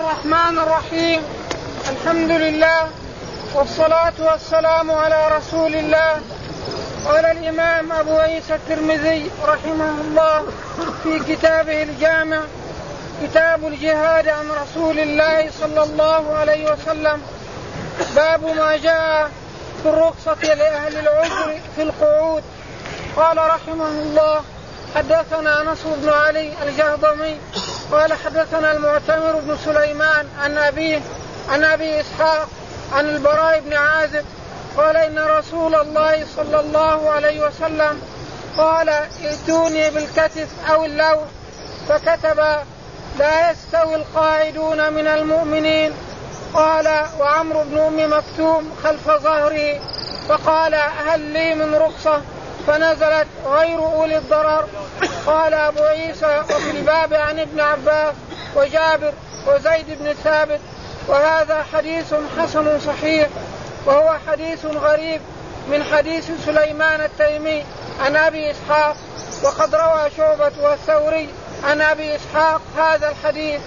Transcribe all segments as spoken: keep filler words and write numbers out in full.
الرحمن الرحيم. الحمد لله والصلاة والسلام على رسول الله. قال الإمام أبو عيسى الترمذي رحمه الله في كتابه الجامع كتاب الجهاد عن رسول الله صلى الله عليه وسلم: باب ما جاء في الرخصة لأهل العذر في القعود. قال رحمه الله: حدثنا نصر بن علي الجهضمي قال حدثنا المعتمر بن سليمان عن أبيه عن أبي إسحاق عن البراء بن عازب قال إن رسول الله صلى الله عليه وسلم قال: ائتوني بالكتف أو اللوح، فكتب: لا يستوي القاعدون من المؤمنين. قال: وعمرو بن أم مكتوم خلف ظهره فقال: هل لي من رخصة؟ فنزلت: غير أولي الضرر. قال أبو عيسى: وفي الباب عن ابن عباس وجابر وزيد بن ثابت، وهذا حديث حسن صحيح، وهو حديث غريب من حديث سليمان التيمي عن أبي إسحاق، وقد روى شعبة والثوري عن أبي إسحاق هذا الحديث.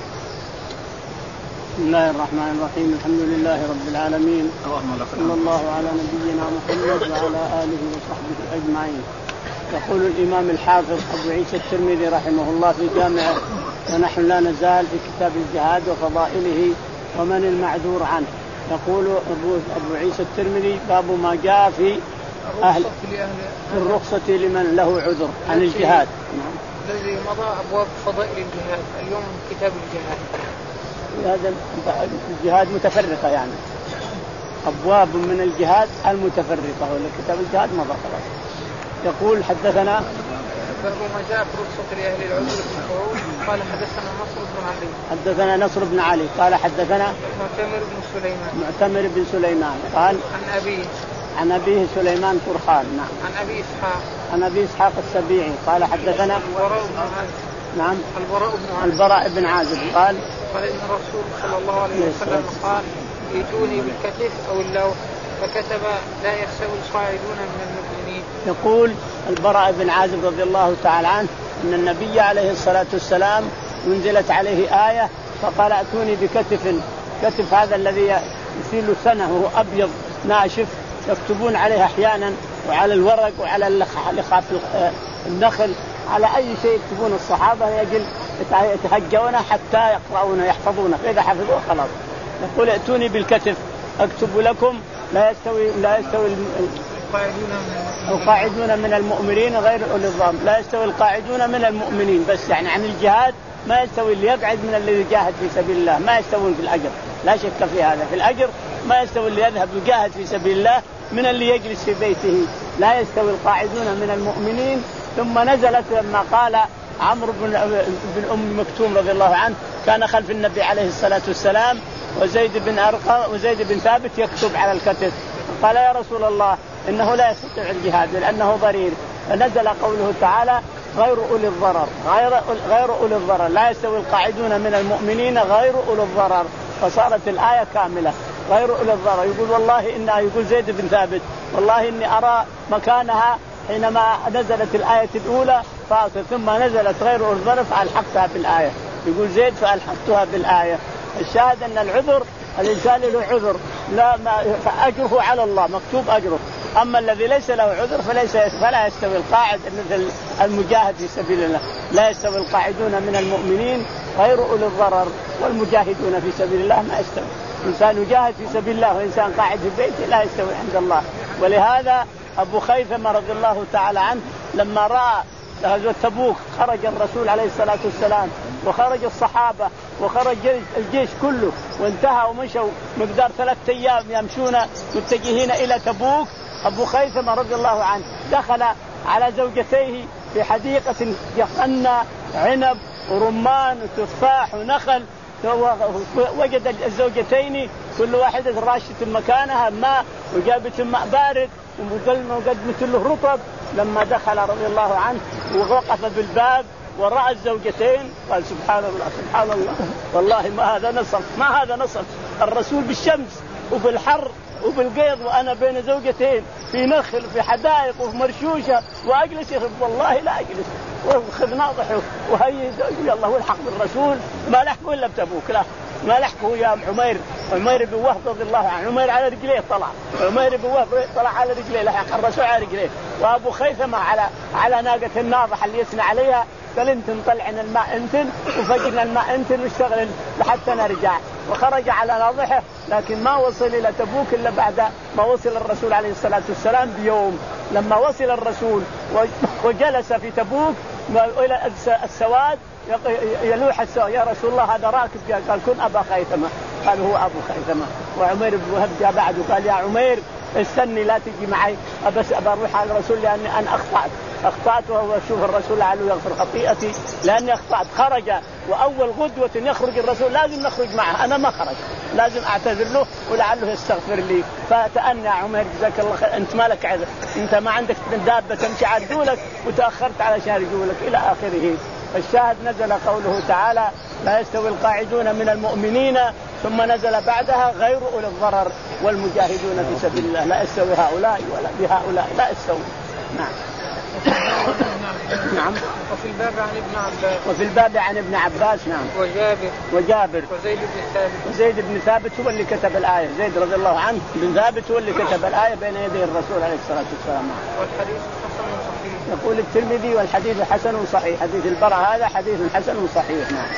بسم الله الرحمن الرحيم. الحمد لله رب العالمين، صلى الله على نبينا محمد وعلى آله وصحبه أجمعين. يقول الإمام الحافظ أبو عيسى الترمذي رحمه الله في جامعه: ونحن لا نزال في كتاب الجهاد وفضائله ومن المعذور عنه. يقول أبو عيسى الترمذي: باب ما جاء في أهل الرخصة لمن له عذر عن الجهاد. الذي مضى أبواب فضائل الجهاد، اليوم كتاب الجهاد. هذا الجهاد متفرقة، يعني أبواب من الجهاد المتفرقة، ولا كتاب الجهاد مضى خلاص. يقول: حدثنا باب ما جاء في رخصة لأهل العذر في القعود. قال: حدثنا نصر بن علي حدثنا نصر بن علي قال حدثنا معتمر بن سليمان معتمر بن سليمان قال عن أبيه عن أبيه سليمان فرخان نعم عن أبي إسحاق عن أبي إسحاق السبيعي قال حدثنا البراء بن عازب نعم البراء بن عازب البراء بن عازب قال قال إن الرسول صلى الله عليه وسلم قال: ائتوني بالكتف أو اللوح، فكتب: لا يستوي القاعدون من المؤمنين. يقول البراء بن عازب رضي الله تعالى عنه أن النبي عليه الصلاة والسلام انزلت عليه آية فقال: ائتوني بكتف. كتف هذا الذي يسيل سنه وهو أبيض ناشف، يكتبون عليه أحيانا وعلى الورق وعلى لخاف النخل، على أي شيء يكتبون الصحابة يجل يتهجونه حتى يقرؤونه يحفظونه، فإذا حفظوه خلاص. يقول: ائتوني بالكتف أكتب لكم لا يستوي لا يستوي القاعدون من المؤمنين غير أولي الضرر. لا يستوي القاعدون من المؤمنين، بس يعني عن الجهاد ما يستوي اللي يقعد من اللي يجاهد في سبيل الله، ما يستوون في الأجر، لا شك في هذا. في الأجر ما يستوي اللي يذهب يجاهد في سبيل الله من اللي يجلس في بيته. لا يستوي القاعدون من المؤمنين. ثم نزلت لما قال عمرو بن بن أم مكتوم رضي الله عنه كان خلف النبي عليه الصلاة والسلام، وزيد بن أرقم وزيد بن ثابت يكتب على الكتف، قال: يا رسول الله إنه لا يستطيع الجهاد لأنه ضرير. فنزل قوله تعالى: غير أولي الضرر غير غير أولي الضرر لا يستوي القاعدون من المؤمنين غير أولي الضرر. فصارت الآية كاملة غير أولي الضرر. يقول والله إنها يقول زيد بن ثابت والله إني أرى مكانها حينما نزلت الآية الأولى ثم نزلت غير أولي الضرر فألحقتها بالآية. يقول زيد فألحقتها بالآية. الشاهد أن العذر الإنسان له عذر لا فأجره على الله مكتوب أجره. أما الذي ليس له عذر فليس فلا يستوي القاعد مثل المجاهد في سبيل الله. لا يستوي القاعدون من المؤمنين غير أولي الضرر والمجاهدون في سبيل الله ما يستوي. إنسان يجاهد في سبيل الله وإنسان قاعد في بيته لا يستوي عند الله. ولهذا أبو خيثمة رضي الله تعالى عنه لما رأى غزوة تبوك خرج الرسول عليه الصلاة والسلام وخرج الصحابة وخرج الجيش كله وانتهى ومشوا مقدار ثلاثة أيام يمشون متجهين إلى تبوك، أبو خيثمة رضي الله عنه دخل على زوجتيه في حديقة يقنى عنب ورمان وتفاح ونخل، وجد الزوجتين كل واحدة راشة مكانها ماء وجابت ماء بارد وقدمت له رطب. لما دخل رضي الله عنه ووقف بالباب ورأى الزوجتين قال: سبحان الله سبحان الله والله ما هذا نصب ما هذا نصب الرسول بالشمس وفي الحر وفي القيض وأنا بين زوجتين في نخل في حدائق وفي مرشوشة وأجلس والله لا أجلس. وخذ ناضح وهي يلا والحق بالرسول ما لحقوا إلا بتبوك لا ما لحقه يا عمير. عمير بن وهب رضي الله عنه، عمير على رجليه طلع، عمير بن وهب طلع على رجليه لحق الرسول على رجليه، وأبو خيثمة على على ناقة الناضح اللي يسنى عليها قال انتن طلعنا الماء انتن وفجرنا الماء انتن واشتغل لحتى نرجع. وخرج على ناضحه لكن ما وصل إلى تبوك إلا بعد ما وصل الرسول عليه الصلاة والسلام بيوم. لما وصل الرسول وجلس في تبوك إلى السواد يلوح السواد، يا رسول الله هذا راكب، قال كن أبا خيثمة، قال هو أبو خيثمة. وعمير بن وهب جاء بعده قال يا عمير استني لا تجي معي، بس أبى أروح على الرسول لأني أنا أخطأت أخطأت وهو شوف الرسول لعله يغفر خطيئتي لأني أخطأت. خرج وأول غدوة يخرج الرسول لازم نخرج معه، أنا ما خرج لازم أعتذر له ولعله يستغفر لي. فتأنى عمير جزاك الله خير، أنت مالك عذر، أنت ما عندك دابة تمشي على رجولك وتأخرت علشان رجولك إلى آخره. الشاهد نزل قوله تعالى لا يستوي القاعدون من المؤمنين، ثم نزل بعدها غير أولي الضرر والمجاهدون في سبيل الله. لا يستوي هؤلاء ولا بهؤلاء، لا يستوي. نعم. نعم. وفي الباب عن ابن عباس وفي الباب عن ابن عباس نعم. وجابر وجابر وزيد بن ثابت وزيد بن ثابت هو اللي كتب الآية، زيد رضي الله عنه بن ثابت هو اللي كتب الآية بين يدي الرسول عليه الصلاة والسلام. والحديث حسن صحيح. يقول الترمذي والحديث حسن صحيح، حديث البراء هذا حديث حسن صحيح. نعم.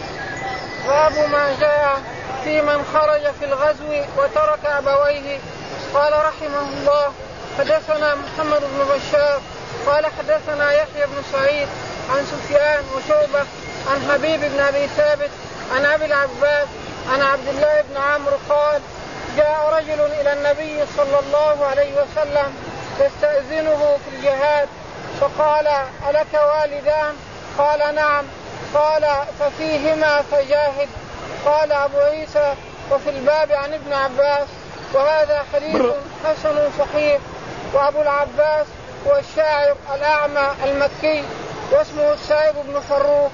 باب ما جاء في من خرج في الغزو وترك أبويه. قال رحمه الله حدثنا محمد بن بشار قال حدثنا يحيى بن سعيد عن سفيان وشعبة عن حبيب بن أبي ثابت عن أبي العباس عن عبد الله بن عمرو قال جاء رجل إلى النبي صلى الله عليه وسلم يستأذنه في الجهاد فقال ألك والدان؟ قال نعم. قال ففيهما فجاهد. قال أبو عيسى وفي الباب عن ابن عباس وهذا حديث حسن صحيح. وأبو العباس هو الشاعر الأعمى المكي واسمه السائب بن فروخ.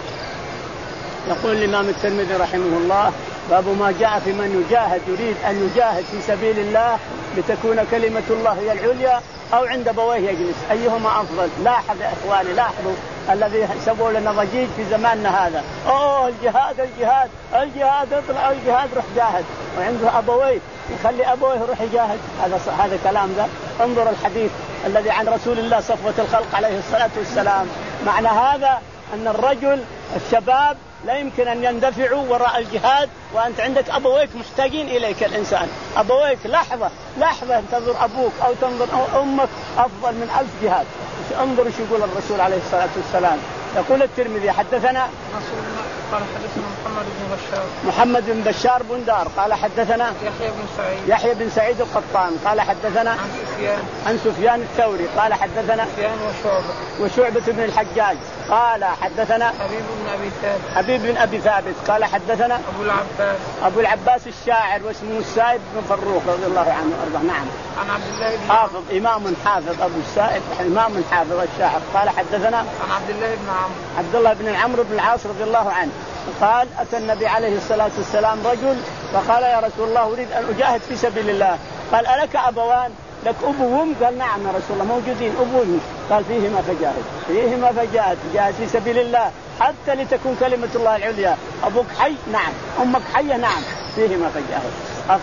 يقول الإمام الترمذي رحمه الله باب ما جاء في من يجاهد يريد أن يجاهد في سبيل الله لتكون كلمة الله هي العليا أو عند أبويه يجلس، أيهما أفضل؟ لاحظ يا إخواني، لاحظوا الذي سووا لنا ضجيج في زماننا هذا، أوه الجهاد الجهاد الجهاد اطلع الجهاد روح جاهد، وعنده أبويه يخلي أبويه يروح يجاهد. هذا هذا كلام ذا. انظر الحديث الذي عن رسول الله صفوة الخلق عليه الصلاة والسلام، معنى هذا أن الرجل الشباب لا يمكن أن يندفعوا وراء الجهاد وأنت عندك أبويك محتاجين إليك. الإنسان أبويك لحظة لحظة تنظر أبوك أو تنظر أمك أفضل من ألف جهاد. انظر شو يقول الرسول عليه الصلاة والسلام. يقول الترمذي حدثنا قال حدثنا محمد بن بشار محمد بن بشار بن دار قال حدثنا يحيى بن سعيد يحيى بن سعيد القطان قال حدثنا عن سفيان عن سفيان الثوري قال حدثنا سفيان وشعبة وشعبة بن الحجاج قال حدثنا حبيب بن أبي ثابت حبيب بن أبي ثابت قال حدثنا أبو العباس أبو العباس الشاعر واسمه السائب بن فروخ رضي الله عنه وارضاه. نعم. عن عبد الله بن حافظ إمام حافظ أبو السائب إمام حافظ الشاعر قال حدثنا عن عبد الله بن عمرو عبد الله بن عمرو بن العاص رضي الله عنه قال أتى النبي عليه الصلاة والسلام رجل فقال يا رسول الله أريد أن أجاهد في سبيل الله. قال ألك أبوان؟ لك أبو وأم؟ قال نعم يا رسول الله موجودين أبو وأم. قال فيهما فجاهد فيهما فجاهد جاهد في سبيل الله حتى لتكون كلمة الله العليا. أبوك حي؟ نعم. أمك حية؟ نعم. فيهما فجاهد.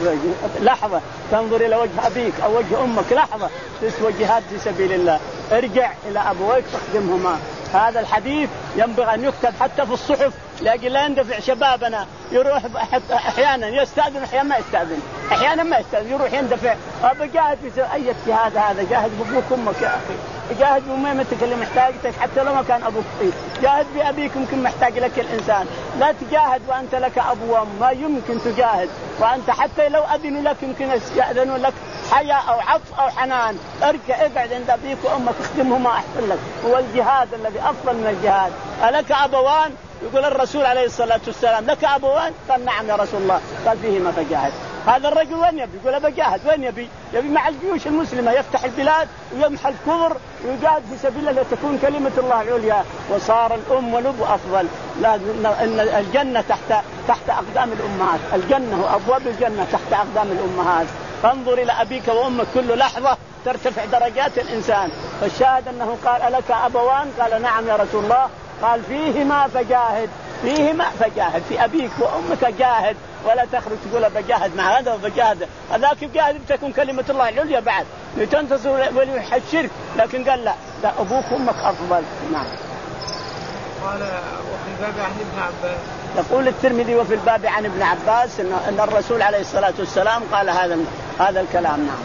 لحظة تنظر إلى وجه أبيك أو وجه أمك لحظة تسوى جهاد في سبيل الله. ارجع إلى أبويك تخدمهما. هذا الحديث ينبغي أن يكتب حتى في الصحف لأجل لا يندفع شبابنا يروح أحيانا يستأذن أحيانا ما يستأذن أحيانا ما يستأذن يروح يندفع. بجاهد في أي اجتهاد هذا جاهد بأبوك أمك يا أخي جاهد بأميمتك اللي محتاجتك حتى لو ما كان أبوك فيه. جاهد بأبيك يمكن محتاج لك الإنسان. لا تجاهد وأنت لك أبو وأم ما يمكن تجاهد وأنت حتى لو أذنوا لك يمكن يأذنوا لك حياء أو عطف أو حنان. ارجع اقعد عند أبيك وأمك اخدمهما أحسن لك. هو الجهاد الذي أفضل من الجهاد. ألك أبوان؟ يقول الرسول عليه الصلاة والسلام لك أبوان؟ قال نعم يا رسول الله. قال فيهما فجاهد. هذا الرجل وين يبي؟ يقول بجاهد. وين يبي؟ يبي مع الجيوش المسلمة يفتح البلاد ويمحى الكفر ويجاهد في سبيل الله لتكون كلمة الله العليا. وصار الأم والأب أفضل. لا إن الجنة تحت تحت أقدام الأمهات. الجنة وأبواب الجنة تحت أقدام الأمهات. فانظر إلى أبيك وأمك كل لحظة ترتفع درجات الإنسان. فالشاهد أنه قال ألك أبوان؟ قال نعم يا رسول الله. قال فيهما فجاهد فيهما فجاهد، في أبيك وأمك جاهد، ولا تخرج تقول بجاهد مع هذا وبجاهد هذاك، جاهد بتكون كلمة الله العليا بعد لتنتصر وليحد الشرك، لكن قال لا لا أبوك وأمك أفضل. نعم. قال وفي الباب عن ابن عباس. يقول الترمذي وفي الباب عن ابن عباس إن, إن الرسول عليه الصلاة والسلام قال هذا هذا الكلام. نعم.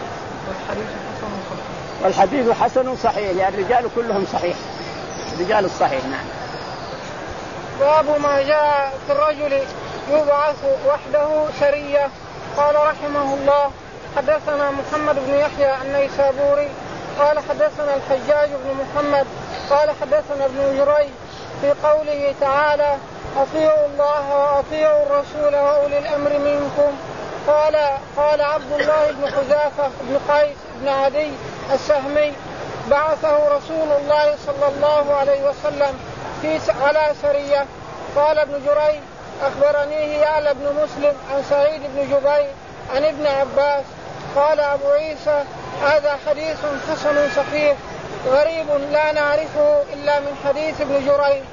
والحديث حسن صحيح، يعني الرجال كلهم صحيح، الرجال الصحيح. نعم. باب ما جاء في الرجل يبعث وحده سرية. قال رحمه الله حدثنا محمد بن يحيى النيسابوري قال حدثنا الحجاج بن محمد قال حدثنا ابن جريج في قوله تعالى أطيعوا الله وأطيعوا الرسول وأولي الأمر منكم. قال قال عبد الله بن حذافة بن قيس بن عدي السهمي بعثه رسول الله صلى الله عليه وسلم في على سرية. قال ابن جريج أخبرنيه يعلى بن مسلم عن سعيد بن جبير عن ابن عباس. قال أبو عيسى هذا حديث حسن صحيح غريب لا نعرفه إلا من حديث ابن جريج.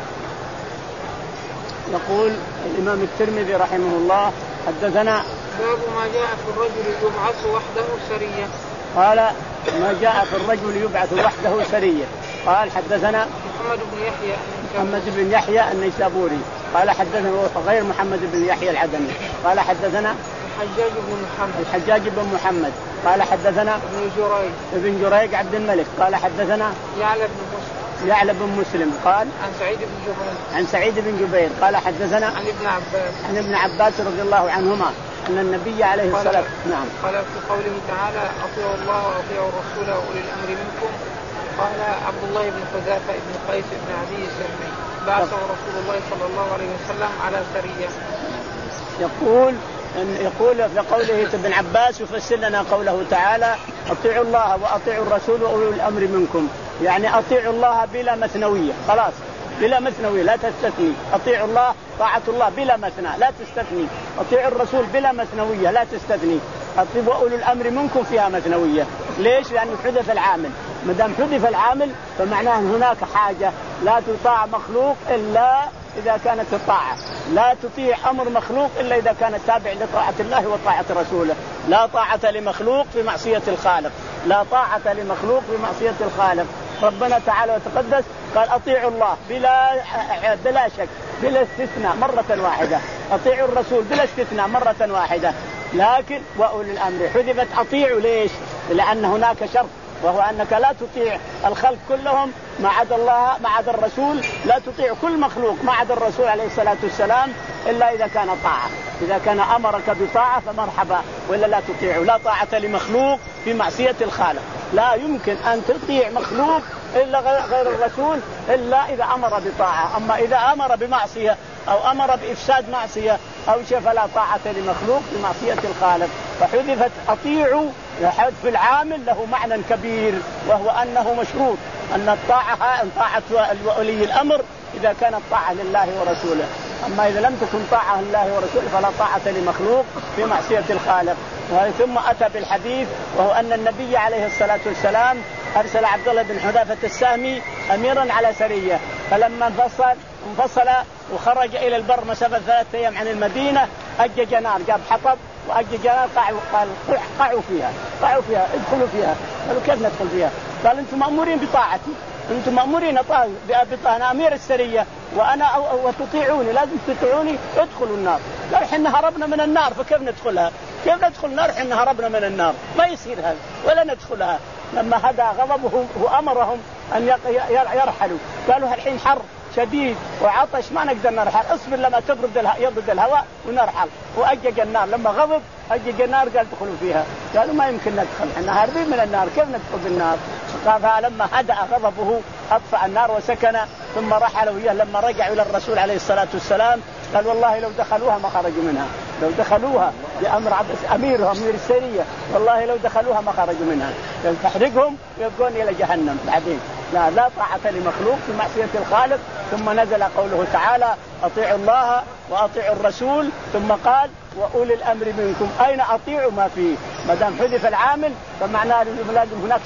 يقول الإمام الترمذي رحمه الله حدثنا باب ما جاء في الرجل يبعث وحده سرية. قال ما جاء في الرجل يبعث وحده سرية. قال حدثنا محمد بن يحيى محمد بن يحيى النيسابوري قال حدثنا غير محمد بن يحيى العدني قال حدثنا الحجاج بن محمد الحجاج بن محمد قال حدثنا ابن جريج ابن جريج عبد الملك قال حدثنا يعلى بن مسلم يعلى بن مسلم قال عن سعيد بن جبير عن سعيد بن جبير قال حدثنا عن ابن عباس عن ابن عباس رضي الله عنهما أن النبي عليه الصلاة نعم قال في قوله تعالى أطيعوا الله وأطيعوا الرسول وأولي الأمر منكم. قال عبد الله بن حذافة بن قيس بن عدي السهمي بعثه رسول الله صلى الله عليه وسلم على سرية. يقول إن يقول في قوله ابن عباس يفسر لنا قوله تعالى أطيعوا الله وأطيعوا الرسول وأولي الأمر منكم، يعني أطيعوا الله بلا مثنوية، خلاص بلا مثنوية لا تستثني. أطيعوا الله طاعة الله بلا مثنى لا تستثني. أطيعوا الرسول بلا مثنوية لا تستثني. أطيعوا أولي الأمر منكم فيها مثنوية. ليش؟ لأنه حدث العامل، ما دام حدث العامل فمعناه هناك حاجة لا تطاع مخلوق إلا إذا كانت الطاعة، لا تطيع أمر مخلوق إلا إذا كانت تابع لطاعة الله وطاعة رسوله. لا طاعة لمخلوق في معصية الخالق، لا طاعة لمخلوق في معصية الخالق. ربنا تعالى وتقدس قال أطيعوا الله بلا بلا شك بلا استثناء مرة واحدة، أطيعوا الرسول بلا استثناء مرة واحدة. لكن وأولي الأمر حذفت أطيعوا. ليش؟ لأن هناك شرط، وهو أنك لا تطيع الخلق كلهم ما عدا الله ما عدا الرسول، لا تطيع كل مخلوق ما عدا الرسول عليه الصلاة والسلام إلا إذا كان طاعة. إذا كان أمرك بطاعة فمرحبا، ولا لا تطيعه. لا طاعة لمخلوق في معصية الخالق، لا يمكن أن تطيع مخلوق إلا غير الرسول إلا إذا أمر بطاعة. أما إذا أمر بمعصية أو أمر بإفساد معصية أو شيء فلا طاعة لمخلوق في معصية الخالق. فحذفت أطيعوا لحذف العامل له معنى كبير، وهو أنه مشروط أن الطاعة أن طاعة ولي الأمر إذا كانت طاعة لله ورسوله. أما إذا لم تكن طاعة لله ورسوله فلا طاعة لمخلوق في معصية الخالق. ثم أتى بالحديث وهو أن النبي عليه الصلاة والسلام أرسل عبد الله بن حذافة السهمي أميرا على سرية، فلما انفصل انفصل وخرج إلى البر مسافة ثلاثة أيام عن المدينة أجج نار، جاب حطب وأجج نار، قعوا قال قعوا فيها قعوا فيها ادخلوا فيها. قالوا كيف ندخل فيها؟ قال أنتم مأمورين بطاعتي، أنتم مأمورين بطاعة، أنا أمير السرية وأنا وتطيعوني، لازم تطيعوني ادخلوا النار. قال حنا هربنا من النار فكيف ندخلها؟ كيف ندخل النار حنا هربنا من النار؟ ما يصير هذا ولا ندخلها. لما هدى غضبه وأمرهم أن يرحلوا، قالوا الحين حر شديد وعطش ما نقدر نرحل، اصبر لما تبرد يبرد الهواء ونرحل. وأجج النار، لما غضب أجج النار قال ادخلوا فيها. قالوا ما يمكن ندخل، احنا هاربين من النار كيف ندخل بالنار؟ قال لما هدأ غضبه أطفأ النار وسكن، ثم رحلوا وياه. لما رجعوا إلى الرسول عليه الصلاة والسلام قال والله لو دخلوها ما خرجوا منها، لو دخلوها بأمر أميرهم أمير السرية والله لو دخلوها ما خرجوا منها، تحرقهم ويبقون إلى جهنم بعدين. لا لا طاعة لمخلوق في معصية الخالق. ثم نزل قوله تعالى أطيعوا الله وأطيعوا الرسول، ثم قال وأولي الأمر منكم. أين أطيعوا ما فيه؟ ما دام حذف العامل فمعناه لازم هناك شرط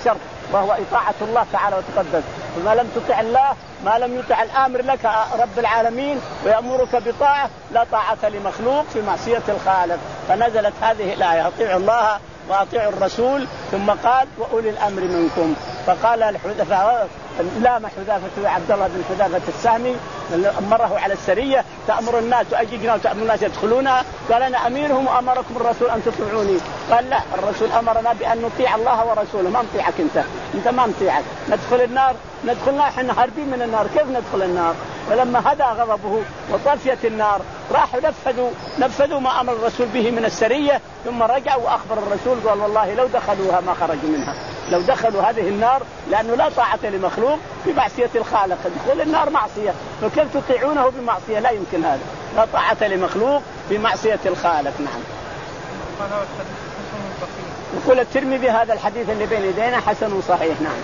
وهو إطاعة الله تعالى وتقدس. فما لم تطع الله، ما لم يطع الآمر لك رب العالمين ويأمرك بطاعة، لا طاعة لمخلوق في معصية الخالق. فنزلت هذه الآية: أطيعوا الله وأطيعوا الرسول. ثم قال: وأولي الأمر منكم. فقال الحذفاء لام حذافة عبد الله بن حذافة السهمي أمره على السرية: تأمر الناس تؤججنا وتأمر الناس يدخلونها. قال: أنا أميرهم وأمركم الرسول أن تطيعوني. قال: لا، الرسول أمرنا بأن نطيع الله ورسوله، ما نطيعك أنت، أنت ما نطيعك. ندخل النار، ندخلنا احنا هاربين من النار، كيف ندخل النار؟ فلما هدى غضبه وطفيت النار راحوا نفذوا نفذوا ما أمر الرسول به من السرية. ثم رجعوا وأخبر الرسول قال: والله لو دخلوها ما خرجوا منها، لو دخلوا هذه النار، لأنه لا طاعة لمخلوق في معصية الخالق. دخول النار معصية، فكيف تطيعونه بمعصية؟ لا يمكن هذا، لا طاعة لمخلوق في معصية الخالق. نعم. يقول الترمذي هذا الحديث اللي بين يدينا حسن صحيح. نعم.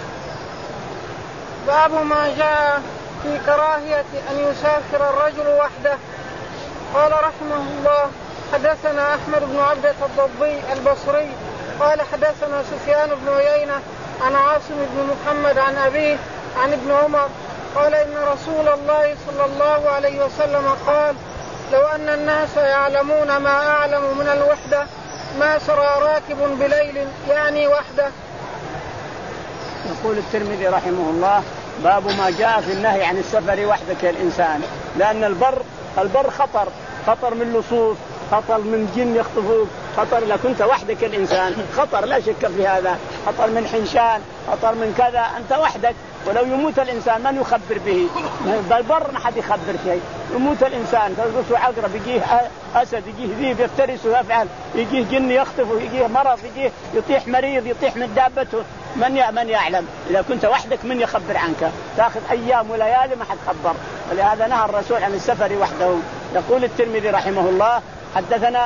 باب ما جاء في كراهية أن يسافر الرجل وحده. قال رحمه الله: حدثنا أحمد بن عبدة الضبي البصري قال حدثنا سفيان بن عيينة عن عاصم بن محمد عن أبيه عن ابن عمر قال: إن رسول الله صلى الله عليه وسلم قال: لو أن الناس يعلمون ما أعلم من الوحدة ما سرى راكب بليل، يعني وحده. يقول الترمذي رحمه الله: باب ما جاء في النهي عن السفر وحدك يا الإنسان. لأن البر البر خطر، خطر من لصوص، خطر من جن يخطفوك، خطر إذا كنت وحدك الإنسان خطر لا شك في هذا، خطر من حنشان، خطر من كذا، أنت وحدك. ولو يموت الإنسان من يخبر به؟ بالبر ما حد يخبر شيء. يموت الإنسان تلقصه عقرب، يجيه أسد، يجيه ذيب يفترسه يفعل، يجيه جن يخطفه، يجيه مرض، يجيه يطيح مريض، يطيح من دابته. من من يعلم؟ إذا كنت وحدك من يخبر عنك؟ تأخذ أيام وليالي ما حد خبر. ولهذا نهى الرسول عن السفر وحده. يقول الترمذي رحمه الله: حدثنا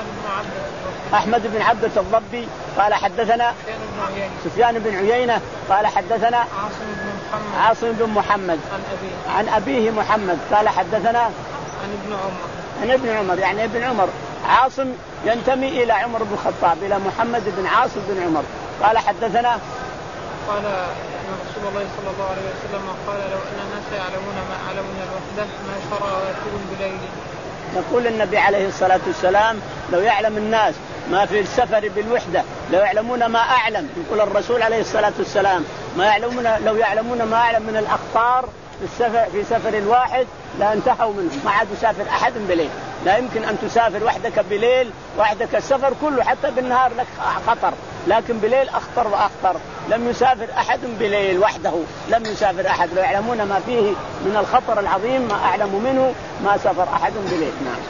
أحمد بن عبدة الضبي قال حدثنا سفيان بن عيينة قال حدثنا عاصم بن محمد عن أبيه محمد قال حدثنا عن ابن عمر عن ابن عمر يعني ابن عمر. عاصم ينتمي إلى عمر بن الخطاب، إلى محمد بن عاصم بن عمر. قال حدثنا قال إن رسول الله صلى الله عليه وسلم قال: لو أن الناس يعلمون ما أعلم من الوحدة ما شرى راكب بليل. يقول النبي عليه الصلاة والسلام: لو يعلم الناس ما في السفر بالوحدة، لو يعلمون ما أعلم. يقول الرسول عليه الصلاة والسلام: ما يعلمون لو يعلمون ما أعلم من الأخطار في السفر في سفر الواحد لا انتهوا منه، ما عاد يسافر أحد بليل. لا يمكن أن تسافر وحدك بليل، وحدك السفر كله حتى بالنهار لك خطر، لكن بليل أخطر وأخطر. لم يسافر أحد بليل وحده، لم يسافر أحد. لو يعلمون ما فيه من الخطر العظيم ما أعلم منه ما سافر أحد بليل. نعم.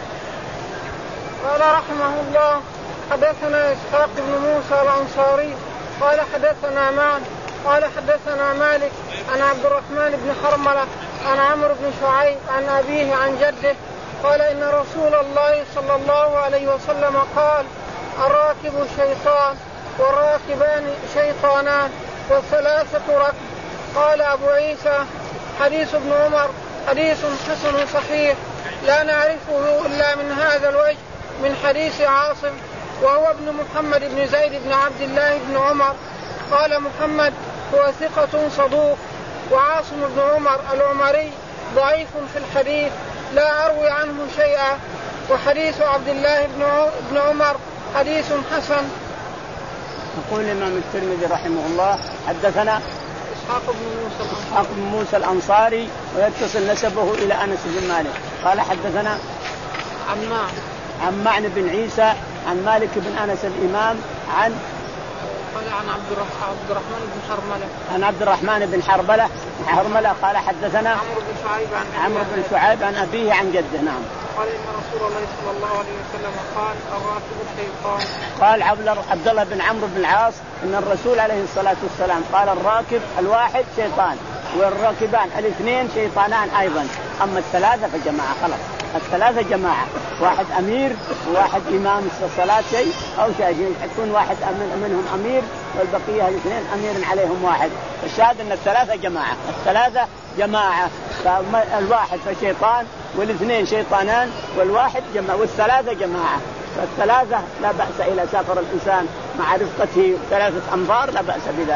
قال رحمه الله: حدثنا إسحاق بن موسى الأنصاري قال حدثنا معن قال حدثنا مالك عن عبد الرحمن بن حرملة عن عمرو بن شعيب عن أبيه عن جده قال: إن رسول الله صلى الله عليه وسلم قال: الراكب شيطان والراكبان شيطانان والثلاثة ركب. قال أبو عيسى: حديث ابن عمر حديث حسن صحيح لا نعرفه إلا من هذا الوجه من حديث عاصم وهو ابن محمد بن زيد بن عبد الله بن عمر. قال محمد: هو ثقة صدوق. وعاصم بن عمر العمري ضعيف في الحديث لا أروي عنه شيئا. وحديث عبد الله بن عمر حديث حسن. يقول الإمام الترمذي رحمه الله: حدثنا إسحاق بن موسى إسحاق بن موسى الأنصاري ويتصل نسبه إلى أنس بن مالك. قال حدثنا عن معن عن معن بن عيسى عن مالك بن أنس الإمام عن قال عن عبد الرحمن بن حرملة عن عبد الرحمن بن حرملة حرملة قال حدثنا عمرو بن شعيب عن عمرو بن شعيب عن أبيه عن جده. نعم. قال: إن رسول الله صلى الله عليه وسلم قال: الراكب الشيطان. قال عبد الله بن عمرو بن العاص إن الرسول عليه الصلاة والسلام قال: الراكب الواحد شيطان والراكبان الاثنين شيطانان أيضا. أما الثلاثة فجماعة، خلاص الثلاثة جماعة، واحد أمير وواحد إمام الصلاة شيء أو شيء، يكون واحد منهم أمير والبقية الاثنين أمير عليهم واحد. الشاهد أن الثلاثة جماعة، الثلاثة جماعة، فالواحد فشيطان والاثنين شيطانان والواحد جماعة والثلاثة جماعة. فالثلاثة لا بأس إلى سافر الإنسان مع رفقته ثلاثة أنفار لا بأس بذلك.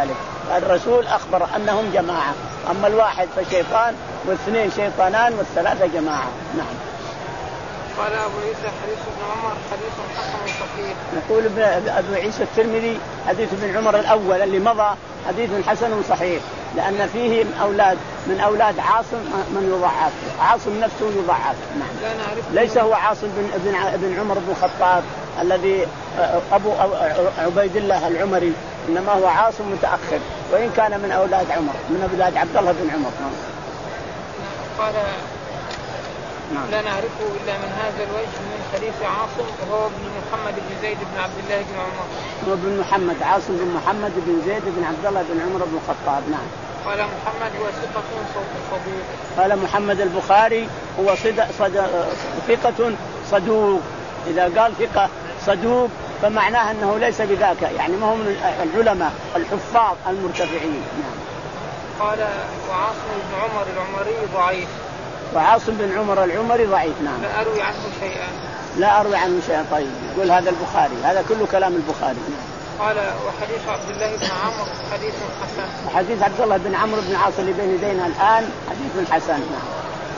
الرسول أخبر أنهم جماعة، أما الواحد فشيطان والاثنين شيطانان والثلاثة جماعة. نعم. قال أبو عيسى حديث ابن عمر حديث حسن صحيح. يقول أبو عيسى الترمذي حديث ابن عمر الأول اللي مضى حديث حسن صحيح، لأن فيه أولاد من أولاد عاصم من يضعف، عاصم نفسه يضعف. نعم. ليس هو عاصم بن ابن ابن عمر بن الخطاب الذي أبو عبيد الله العمري، إنما هو عاصم متأخر، وإن كان من أولاد عمر من أولاد عبد الله بن عمر. قال نعم. لا نعرفه إلا من هذا الوجه من حديث عاصم وهو ابن محمد بن زيد بن عبد الله بن عمر. هو ابن محمد عاصم بن محمد بن زيد بن عبد الله بن عمر بن الخطاب. نعم. قال محمد هو ثقة صدوق. قال محمد البخاري هو صدق ثقة صدوق. إذا قال ثقة صدوق فمعناه أنه ليس بذاك، يعني ما هو من العلماء الحفاظ المرتفعين. نعم. قال وعاصم بن عمر العمري ضعيف. وعاصم بن عمر العمري ضعيف. نعم. لا أروي عنه شيئا. لا أروي عنه شيئا. طيب يقول هذا البخاري، هذا كله كلام البخاري. قال وحديث عبد الله بن عمرو حديث حسن. وحديث عبد الله بن عمرو بن عاص اللي بين يدينا الآن حديث حسن. نعم.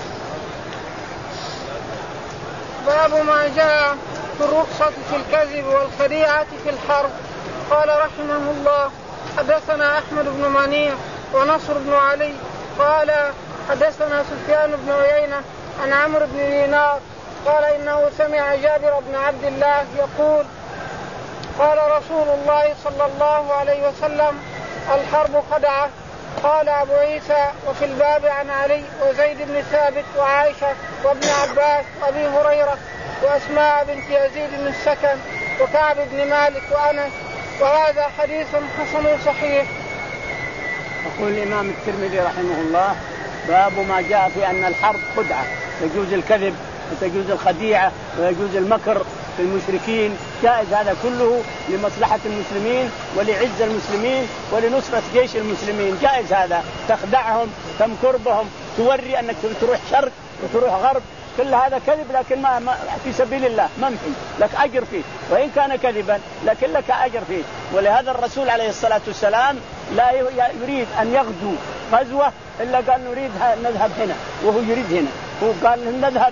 باب ما جاء في الرخصة في الكذب والخديعة في الحرب. قال رحمه الله حدثنا أحمد بن منيع ونصر بن علي قال حدثنا سفيان بن عيينة عن عمرو بن دينار قال إنه سمع جابر بن عبد الله يقول قال رسول الله صلى الله عليه وسلم الحرب خدعة. قال أبو عيسى وفي الباب عن علي وزيد بن ثابت وعائشة وابن عباس وأبي هريرة وأسماء بنت يزيد بن السكن وكعب بن مالك وأنس، وهذا حديث حسن صحيح. يقول الإمام الترمذي رحمه الله باب ما جاء في أن الحرب خدعة، يجوز الكذب وتجوز الخديعة ويجوز المكر في المشركين، جائز هذا كله لمصلحة المسلمين ولعز المسلمين ولنصرة جيش المسلمين، جائز هذا، تخدعهم تمكر بهم توري أنك تروح شرق وتروح غرب، كل هذا كذب لكن ما, ما في سبيل الله ممحي لك أجر فيه، وإن كان كذبا لكن لك أجر فيه. ولهذا الرسول عليه الصلاة والسلام لا يريد أن يغزو غزوة إلا قال نريد نذهب هنا وهو يريد هنا، هو قال نذهب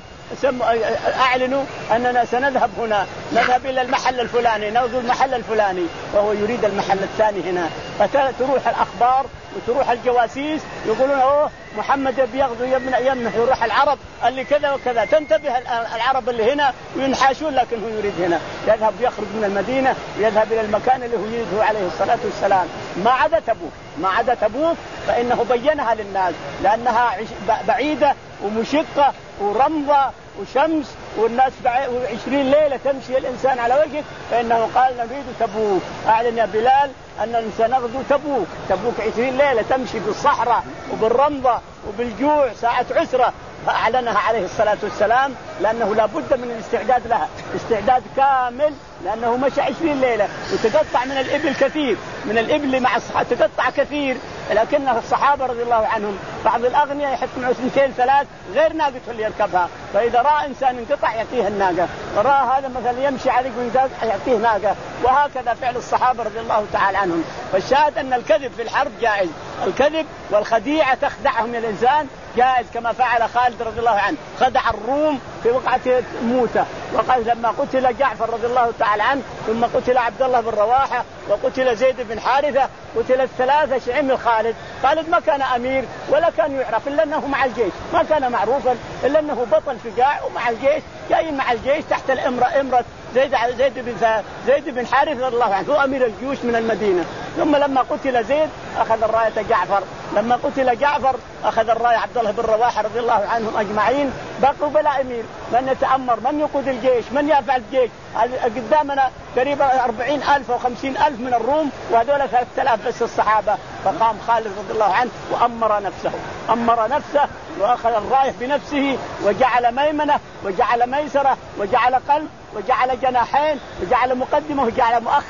أعلنوا أننا سنذهب هنا، نذهب إلى المحل الفلاني نغزو المحل الفلاني وهو يريد المحل الثاني هنا، فتروح الأخبار وتروح الجواسيس يقولون أوه محمد بيغزو يمنح يروح العرب اللي كذا وكذا، تنتبه العرب اللي هنا وينحاشون لكن هو يريد هنا، يذهب يخرج من المدينة ويذهب إلى المكان اللي هو يريده عليه الصلاة والسلام. ما عدا تبوك، ما عدا تبوك فإنه بينها للناس لأنها بعيدة ومشقة ورمضة وشمس والناس عشرين ليلة تمشي الإنسان على وجهه، فإنه قال نريد تبوك، أعلن يا بلال أننا سنغزو تبوك، تبوك عشرين ليلة تمشي بالصحراء وبالرمضة وبالجوع ساعة عسرة، فأعلنها عليه الصلاة والسلام لأنه لا بد من الاستعداد لها استعداد كامل، لأنه مشى عشرين ليلة وتقطع من الإبل كثير، من الإبل مع الصحابة تقطع كثير، لكن الصحابة رضي الله عنهم بعض الأغنياء يحط معه اثنتين ثلاث غير ناقته اللي يركبها، فإذا رأى إنسان انقطع يعطيه الناقة، ورأى هذا مثلا يمشي عليه يعطيه ناقة، وهكذا فعل الصحابة رضي الله تعالى عنهم. فالشاهد أن الكذب في الحرب جائز، الكذب والخديعة تخدعهم الإنسان جائز، كما فعل خالد رضي الله عنه، خدع الروم في وقعة موتة، وقال لما قتل جعفر رضي الله تعالى عنه ثم قتل عبد الله بن رواحة وقتل زيد بن حارثة، قتل الثلاثة شعم خالد، خالد ما كان أمير ولا كان يعرف إلا أنه مع الجيش، ما كان معروفا إلا أنه بطل شجاع ومع الجيش جاي مع الجيش تحت الإمرة إمرة زيد زيد بن زيد بن حارثة رضي الله عنه، هو أمير الجيوش من المدينة. ثم لما قتل زيد أخذ الراية جعفر، لما قتل جعفر أخذ الراية عبد الله بن رواحة رضي الله عنهم أجمعين، بقوا بلا أمير، من يتأمر، من يقود الجيش، من يفعل الجيش، قدامنا قريبا أربعين ألف أو خمسين ألف من الروم وهذول ثلاثة آلاف بس الصحابة. فقام خالد رضي الله عنه وأمر نفسه، أمر نفسه وأخذ الراية بنفسه وجعل ميمنة وجعل ميسرة وجعل قلب وجعل جناحين وجعل مقدمة وجعل مؤخرة،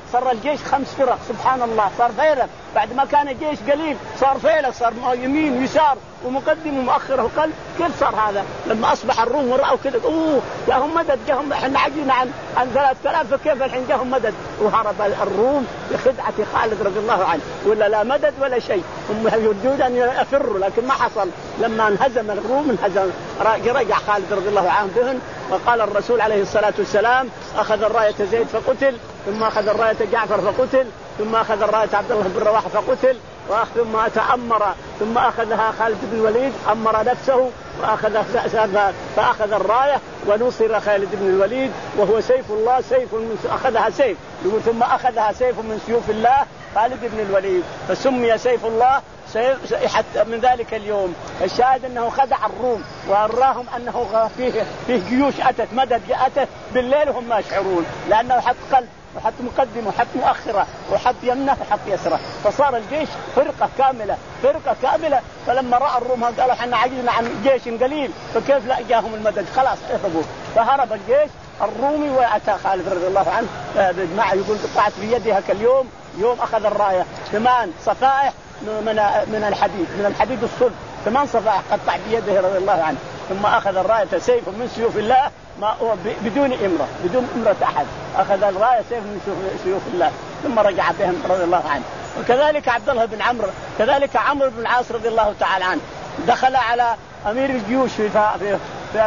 صار الجيش خمس فرق سبحان الله، صار فيلق بعد ما كان الجيش قليل صار فيلق، صار يمين يسار ومقدم ومؤخر وقلب. كيف صار هذا؟ لما أصبح الروم ورأوا كذا أوه جاهم مدد، جاهم احنا عجزنا عن عن ثلاثة آلاف فكيف الحين جاهم مدد؟ وهرب الروم بخدعة خالد رضي الله عنه، ولا لا مدد ولا شيء، هم يريدون أن يفروا لكن ما حصل. لما انهزم الروم انهزم رجع خالد رضي الله عنه بهم. وقال الرسول عليه الصلاة والسلام أخذ الراية زيد فقتل، ثم أخذ الراية جعفر فقتل، ثم أخذ الراية عبد الله بن رواحة فقتل، ثم تأمر ثم أخذها خالد بن الوليد أمر نفسه وأخذ فأخذ الراية ونصر خالد بن الوليد وهو سيف الله سيف من أخذها سيف، ثم أخذها سيف من سيوف الله خالد بن الوليد فسمي سيف الله سيف حتى من ذلك اليوم. الشاهد أنه خدع الروم وأراهم أنه فيه فيه جيوش أتت مدد أتت بالليل وهم ما يشعرون، لأنه حط قلب وحط مقدم وحط مؤخرة وحط يمنه وحط يسره، فصار الجيش فرقة كاملة فرقة كاملة. فلما رأى الروم قالوا احنا عجزنا عن جيش قليل فكيف لا جاهم المدد، خلاص اهربوا. فهرب الجيش الرومي وأتى خالد رضي الله عنه بجماعة يقول قطعت بيدها كاليوم يوم أخذ الراية ثمان صفائح من من الحديد من الحديد الصلب، ثمان صفائح قطع بيده رضي الله عنه، ثم أخذ الراية سيف من سيوف الله ما هو بدون إمرة بدون إمرة أحد، أخذ الراية سيف من سيوف الله ثم رجع بهم رضي الله عنه. وكذلك عبد الله بن عمرو كذلك عمرو بن العاص رضي الله تعالى عنه دخل على أمير الجيوش في في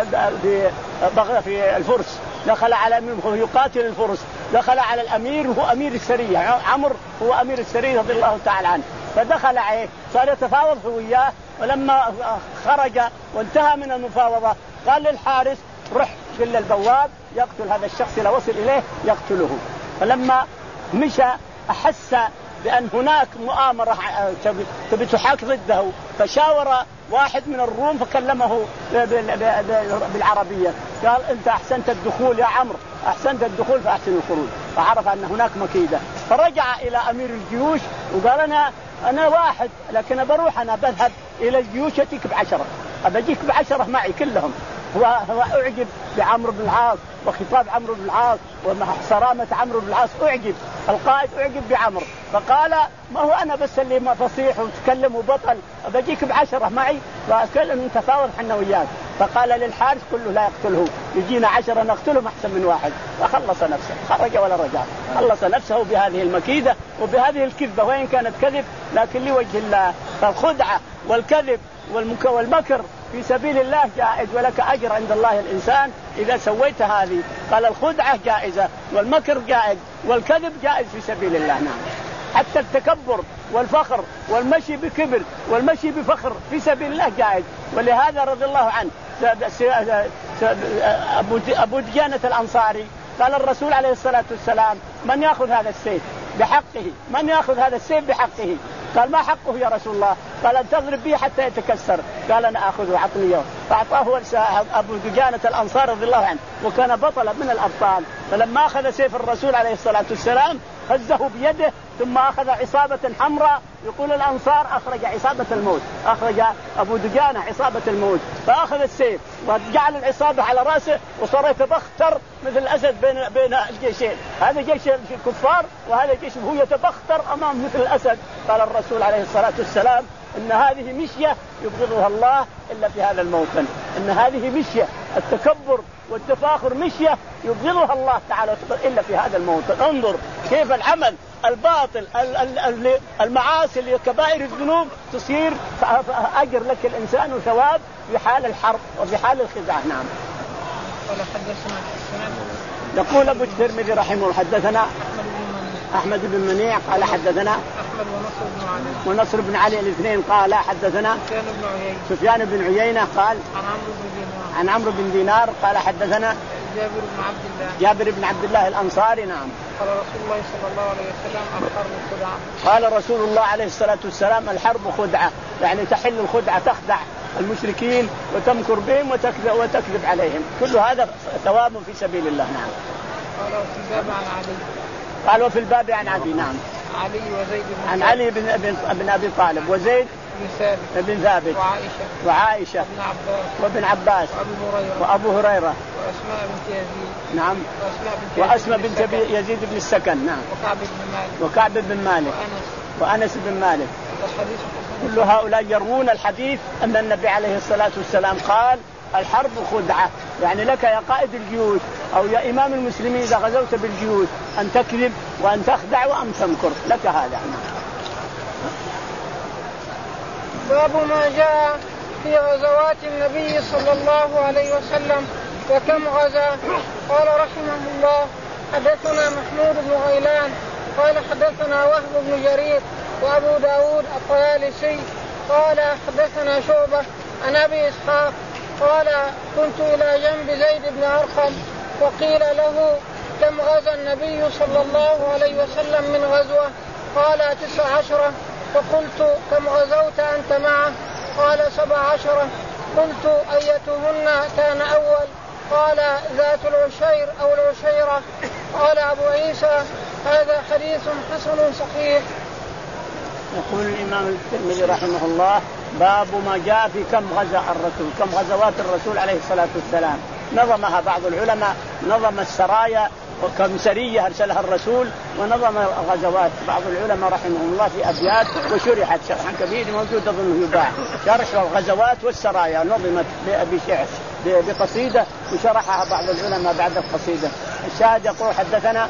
في في, في الفرس، دخل على أمير يقاتل الفرس، دخل على الأمير وهو أمير السرية، عمرو هو أمير السرية رضي الله تعالى عنه، فدخل عليه صار يتفاوض هو وياه. ولما خرج وانتهى من المفاوضة قال للحارس روح قل البواب يقتل هذا الشخص لو وصل إليه يقتله. فلما مشى أحس بأن هناك مؤامرة تبي تحاك ضده، فشاور واحد من الروم فكلمه بالعربية قال أنت أحسنت الدخول يا عمرو أحسنت الدخول فأحسن الخروج، فعرف أن هناك مكيدة. فرجع إلى أمير الجيوش وقال أنا أنا واحد لكن بروح أنا بذهب إلى الجيوش أتيك بعشرة أبجيك بعشرة معي كلهم. هو هو أعجب بعمرو بن العاص وخطاب عمرو بن العاص وصرامة عمرو بن العاص، أعجب القائد أعجب بعمرو، فقال ما هو أنا بس اللي ما فصيح وتكلم وبطل أبجيك بعشرة معي وأتكلم نتفاوض حنا وياك. فقال للحارس كله لا يقتله يجينا عشرة نقتلهم أحسن من واحد، فخلص نفسه خرج ولا رجع، خلص نفسه بهذه المكيدة وبهذه الكذبة وإن كانت كذب لكن لوجه الله. فالخدعة والكذب والمكر في سبيل الله جائز ولك أجر عند الله الإنسان إذا سويت هذه. قال الخدعة جائزة والمكر جائز والكذب جائز في سبيل الله. نعم حتى التكبر والفخر والمشي بكبر والمشي بفخر في سبيل الله جائز. ولهذا رضي الله عنه أبو دجانة الأنصاري قال الرسول عليه الصلاة والسلام من يأخذ هذا السيف بحقه من يأخذ هذا السيف بحقه؟ قال ما حقه يا رسول الله؟ قال أن تضرب به حتى يتكسر. قال أنا أخذه عطنيه، فأعطاه أبو دجانة الأنصار رضي الله عنه وكان بطلا من الأبطال. فلما أخذ سيف الرسول عليه الصلاة والسلام هزه بيده ثم أخذ عصابة حمراء يقول الأنصار أخرج عصابة الموت، أخرج أبو دجانة عصابة الموت، فأخذ السيف وجعل العصابة على رأسه وصار يتبختر مثل الأسد بين بين الجيشين، هذا جيش الكفار وهذا جيش هو يتبختر أمام مثل الأسد. قال الرسول عليه الصلاة والسلام إن هذه مشية يبغضها الله إلا في هذا الموطن، إن هذه مشية التكبر والتفاخر مشية يبغضها الله تعالى إلا في هذا الموطن. انظر كيف العمل الباطل المعاصي لكبائر الذنوب تصير أجر لك الإنسان وثواب في حال الحرب وفي حال الخداع. نعم. يقول أبو الترمذي رحمه الله حدثنا أحمد بن منيع قال حدثنا أحمد ونصر بن علي ونصر بن علي الاثنين قال حدثنا سفيان بن عيينة سفيان بن عيينة قال عن عمرو بن دينار عن عمرو بن دينار قال حدثنا جابر بن عبد الله جابر بن عبد الله الأنصاري. نعم. قال رسول الله صلى الله عليه وسلم الحرب خدعة. قال رسول الله عليه الصلاة والسلام الحرب خدعة، يعني تحل الخدعة تخدع المشركين وتمكر بهم وتكذب, وتكذب عليهم، كل هذا ثواب في سبيل الله. نعم. قال وفي الباب عن علي قال وفي الباب عن علي. نعم. علي وزيد بن عن علي بن, بن, بن أبي طالب وزيد بن ثابت ابن ثابت وعائشة وعائشة وابن عباس وابن عباس وأبو هريرة وأبو هريرة وأسماء بنت يزيد نعم وأسماء وأسماء بنت بنت يزيد بن السكن نعم وكعب بن مالك وكعب بن مالك وأنس وأنس بن مالك. الحديث كل هؤلاء يروون الحديث أن النبي عليه الصلاة والسلام قال الحرب خدعة، يعني لك يا قائد الجيوش أو يا إمام المسلمين إذا غزوت بالجيوش أن تكذب وأن تخدع وأن تمكر، لك هذا. باب ما جاء في غزوات النبي صلى الله عليه وسلم وكم غزا. قال رحمه الله حدثنا محمود بن غيلان قال حدثنا وهب بن جرير وأبو داود الطيالسي قال حدثنا شعبة عن أبي إسحاق قال كنت إلى جنب زيد بن أرقم وقيل له كم غزا النبي صلى الله عليه وسلم من غزوة؟ قال تسع عشرة. فقلت كم غزوت أنت معه؟ قال سبع عشرة. قلت أيتهن كان أول؟ قال ذات العشير أو العشيرة. قال أبو عيسى هذا حديث حسن صحيح. يقول الإمام الترمذي رحمه الله باب ما جاء في كم غزا الرسول، كم غزوات الرسول عليه الصلاة والسلام. نظمها بعض العلماء، نظم السرايا وكم سرية أرسلها الرسول ونظم الغزوات. بعض العلماء رحمهم الله في أبيات وشرحت شرحا كبير موجود أظنه يباع، شرح الغزوات والسرايا نظمت بشعر بقصيدة وشرحها بعض العلماء بعد القصيدة. الشاهد يقول حدثنا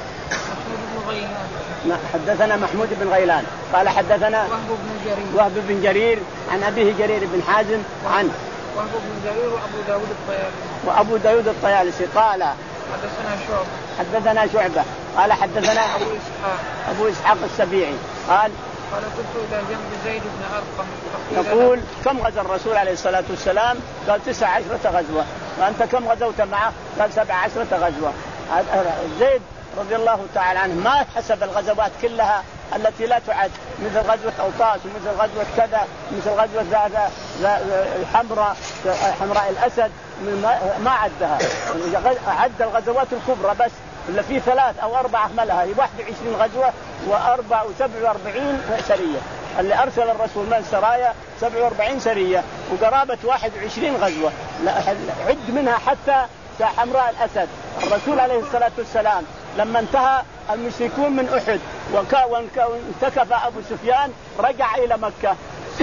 حدثنا محمود بن غيلان قال حدثنا وهب بن جرير وهب بن جرير عن أبيه جرير بن حازم عن وهب بن جرير وأبو داود الطيالسي وأبو داود الطيالسي قال حدثنا شعبة حدثنا شعبة قال حدثنا أبو إسحاق أبو إسحاق السبيعي قال قال كنت إلى جنب زيد بن أرقم يقول كم غزا الرسول عليه الصلاة والسلام؟ قال تسع عشرة غزوة. وأنت كم غزوت معه؟ قال سبع عشرة غزوة. زيد رضي الله تعالى عنه ما حسب الغزوات كلها التي لا تعد، مثل غزوة أوطاس ومثل غزوة كذا مثل غزوة حمراء حمراء الأسد ما عدها، عد الغزوات الكبرى بس اللي فيه ثلاث أو أربع أحملها هي واحد وعشرين غزوة وأربع وسبع وأربعين سرية. اللي أرسل الرسول من السرايا سبع وأربعين سرية وقرابة واحد وعشرين غزوة، عد منها حتى حمراء الأسد. الرسول عليه الصلاة والسلام لما انتهى المشركون من أحد وانتكف أبو سفيان رجع إلى مكة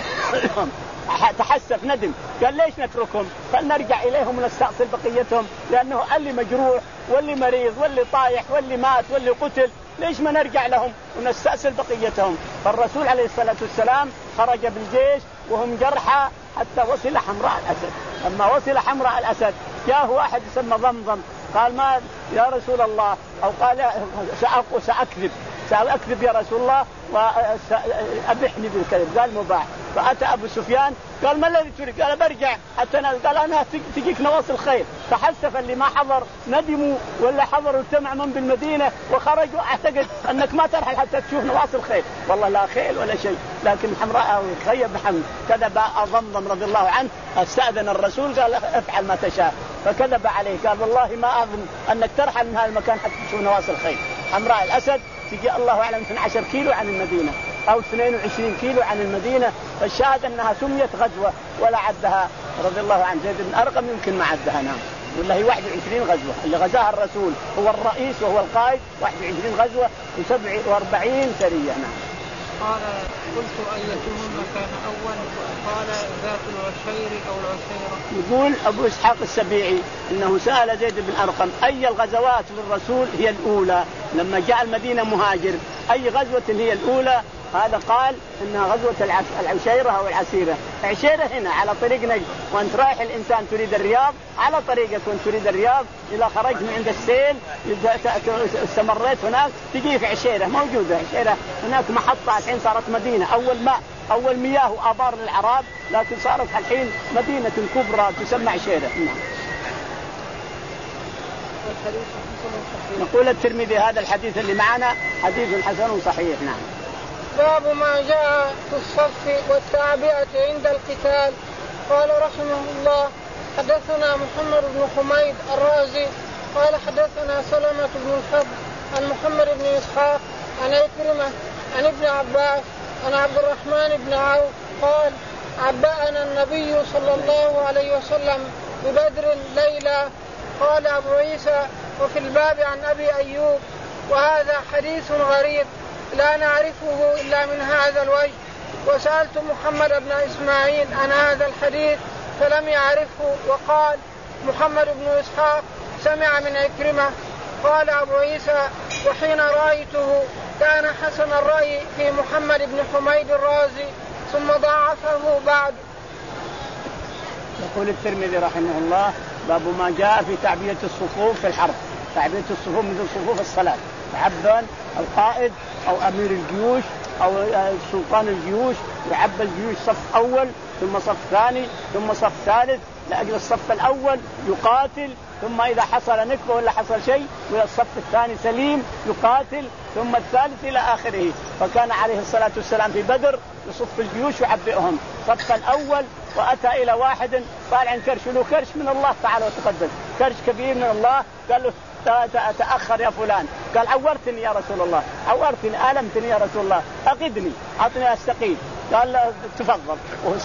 تحسف ندم، قال ليش نتركهم؟ فلنرجع إليهم ونستأصل بقيتهم، لأنه اللي مجروح واللي مريض واللي طايح واللي مات واللي قتل ليش ما نرجع لهم ونستأصل بقيتهم؟ فالرسول عليه الصلاة والسلام خرج بالجيش وهم جرحى حتى وصل حمراء الأسد. لما وصل حمراء الأسد جاءه واحد يسمى ضمضم قال ما يا رسول الله، أو قال سأكذب سأكذب يا رسول الله وأبحني بالكذب، قال مباح. فأتى أبو سفيان قال ما الذي تريد؟ قال برجع حتى قال أنا تجيك نواصل الخير. فحسف اللي ما حضر ندموا ولا حضروا اجتمع من بالمدينة وخرجوا، اعتقد أنك ما ترحل حتى تشوف نواصل الخير، والله لا خيل ولا شيء. لكن حمراء خيب محمد كذب ضمضم رضي الله عنه، استأذن الرسول قال افعل ما تشاء، فكذب عليه قال والله ما أظن أنك ترحل من هذا المكان حتى تشوف نواصل الخير. حمراء الأسد تجي الله أعلم اثني عشر كيلو عن المدينة أو اثنين وعشرين كيلو عن المدينة، فالشاهد أنها سميت غزوة ولا عدها رضي الله عنه. زيد بن أرقم يمكن ما عدها نعم، ولا هي واحد وعشرين غزوة اللي غزاها الرسول، هو الرئيس وهو القائد، واحد وعشرين غزوة وسبع وأربعين سرية نعم. قال قلت أيتهن كان أول؟ قال ذات العشير أو العشيرة. يقول أبو إسحاق السبيعي إنه سأل زيد بن أرقم أي الغزوات للرسول هي الأولى لما جاء المدينة مهاجر، أي غزوة هي الأولى؟ هذا قال إنها غزوة العشيرة أو العسيرة. عشيرة هنا على طريق نجد، وأنت رايح الإنسان تريد الرياض على طريقك وأنت تريد الرياض إذا خرجت من عند السيل استمريت هناك تجي في عشيرة، موجودة عشيرة هناك محطة الحين صارت مدينة. أول ماء أول مياه وآبار للعرب، لكن صارت الحين مدينة كبرى تسمى عشيرة. نقول الترمذي هذا الحديث اللي معنا حديث حسن صحيح نعم. باب ما جاء في الصف والتعبئة عند القتال. قال رحمه الله حدثنا محمد بن حميد الرازي قال حدثنا سلمة بن الفضل عن محمد بن إسحاق عن عكرمة عن ابن عباس عن عبد الرحمن بن عوف قال عبأنا النبي صلى الله عليه وسلم ببدر ليلة. قال أبو عيسى وفي الباب عن أبي أيوب وهذا حديث غريب لا نعرفه إلا من هذا الوجه. وسألت محمد بن إسماعيل عن هذا الحديث فلم يعرفه وقال محمد بن إسحاق سمع من عكرمة. قال أبو عيسى وحين رأيته كان حسن الرأي في محمد بن حميد الرازي ثم ضاعفه بعد. يقول الترمذي رحمه الله باب ما جاء في تعبية الصفوف في الحرب. تعبية الصفوف مثل صفوف الصلاة، تعبان القائد أو أمير الجيوش أو سلطان الجيوش يعبى الجيوش صف أول ثم صف ثاني ثم صف ثالث لأجل الصف الأول يقاتل، ثم إذا حصل نكبة ولا حصل شيء والصف الثاني سليم يقاتل، ثم الثالث إلى آخره. فكان عليه الصلاة والسلام في بدر يصف الجيوش ويعبئهم صف الأول، وأتى إلى واحد طالع كرش له كرش من الله تعالى وتقدس، كرش كبير من الله، قال له تأخر يا فلان، قال عورتني يا رسول الله، عورتني ألمتني يا رسول الله، أقدني أعطني أستقيم، قال له تفضل.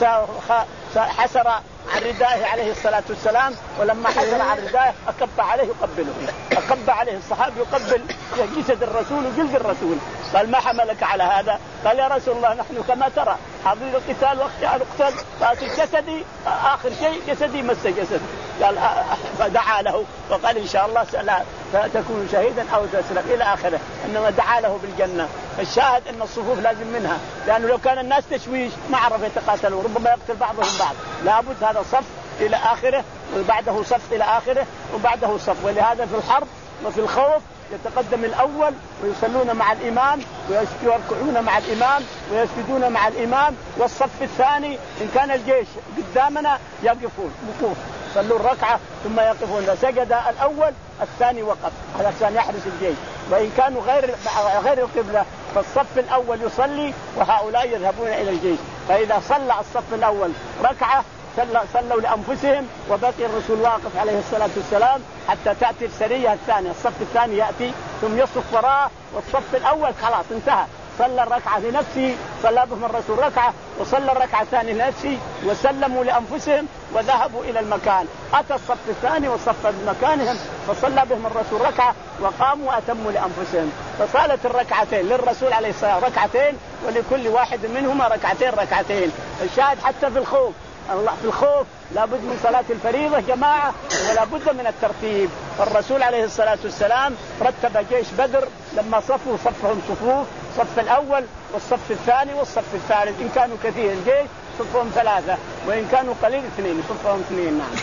وحسر عن ردائه عليه الصلاة والسلام، ولما حسر عن ردائه أكب عليه يقبله، أكب عليه الصحابي يقبل جسد الرسول وجلد الرسول. قال ما حملك على هذا؟ قال يا رسول الله نحن كما ترى حاضرين القتال واختيار اقتل، فأتي جسدي آخر شيء جسدي مس جسد. قال فدعا له وقال إن شاء الله تكون شهيدا أو تسلم إلى آخره، إنما دعا له بالجنة. فالشاهد أن الصفوف لازم منها، لأنه لو كان الناس تشويش ما عرف يتقاتلوا، ربما يقتل بعضهم بعض. لابد هذا صف إلى آخره وبعده صف إلى آخره وبعده صف. ولهذا في الحرب وفي الخوف يتقدم الأول ويصلون مع الإمام ويركعون مع الإمام ويسجدون مع الإمام، والصف الثاني إن كان الجيش قدامنا يقفون وقوف صلوا الركعة ثم يقفون. سجد الأول الثاني وقف علشان يحرس الجيش، وإن كانوا غير غير القبلة فالصف الأول يصلي وهؤلاء يذهبون إلى الجيش. فإذا صلى الصف الأول ركعة صلوا لأنفسهم وبقي الرسول واقف عليه الصلاة والسلام حتى تأتي السرية الثانية، الصف الثاني يأتي ثم يصف وراءه، والصف الأول خلاص انتهى، صلى الركعة لنفسه، صلى بهم الرسول ركعة وصلى الركعة الثانية لنفسه وسلموا لأنفسهم وذهبوا إلى المكان. أتى الصف الثاني وصف بمكانهم فصلى بهم الرسول ركعة وقاموا وأتموا لأنفسهم. فصالت الركعتين للرسول عليه الصلاة ركعتين ولكل واحد منهما ركعتين ركعتين. الشاهد حتى في الخوف، الله في الخوف لابد من صلاة الفريضة جماعة ولا بد من الترتيب. فالرسول عليه الصلاة والسلام رتب جيش بدر لما صفوا صفهم صفوف، صف الأول والصف الثاني والصف الثالث، إن كانوا كثير الجيش صفهم ثلاثة وإن كانوا قليل اثنين صفهم اثنين. نعم.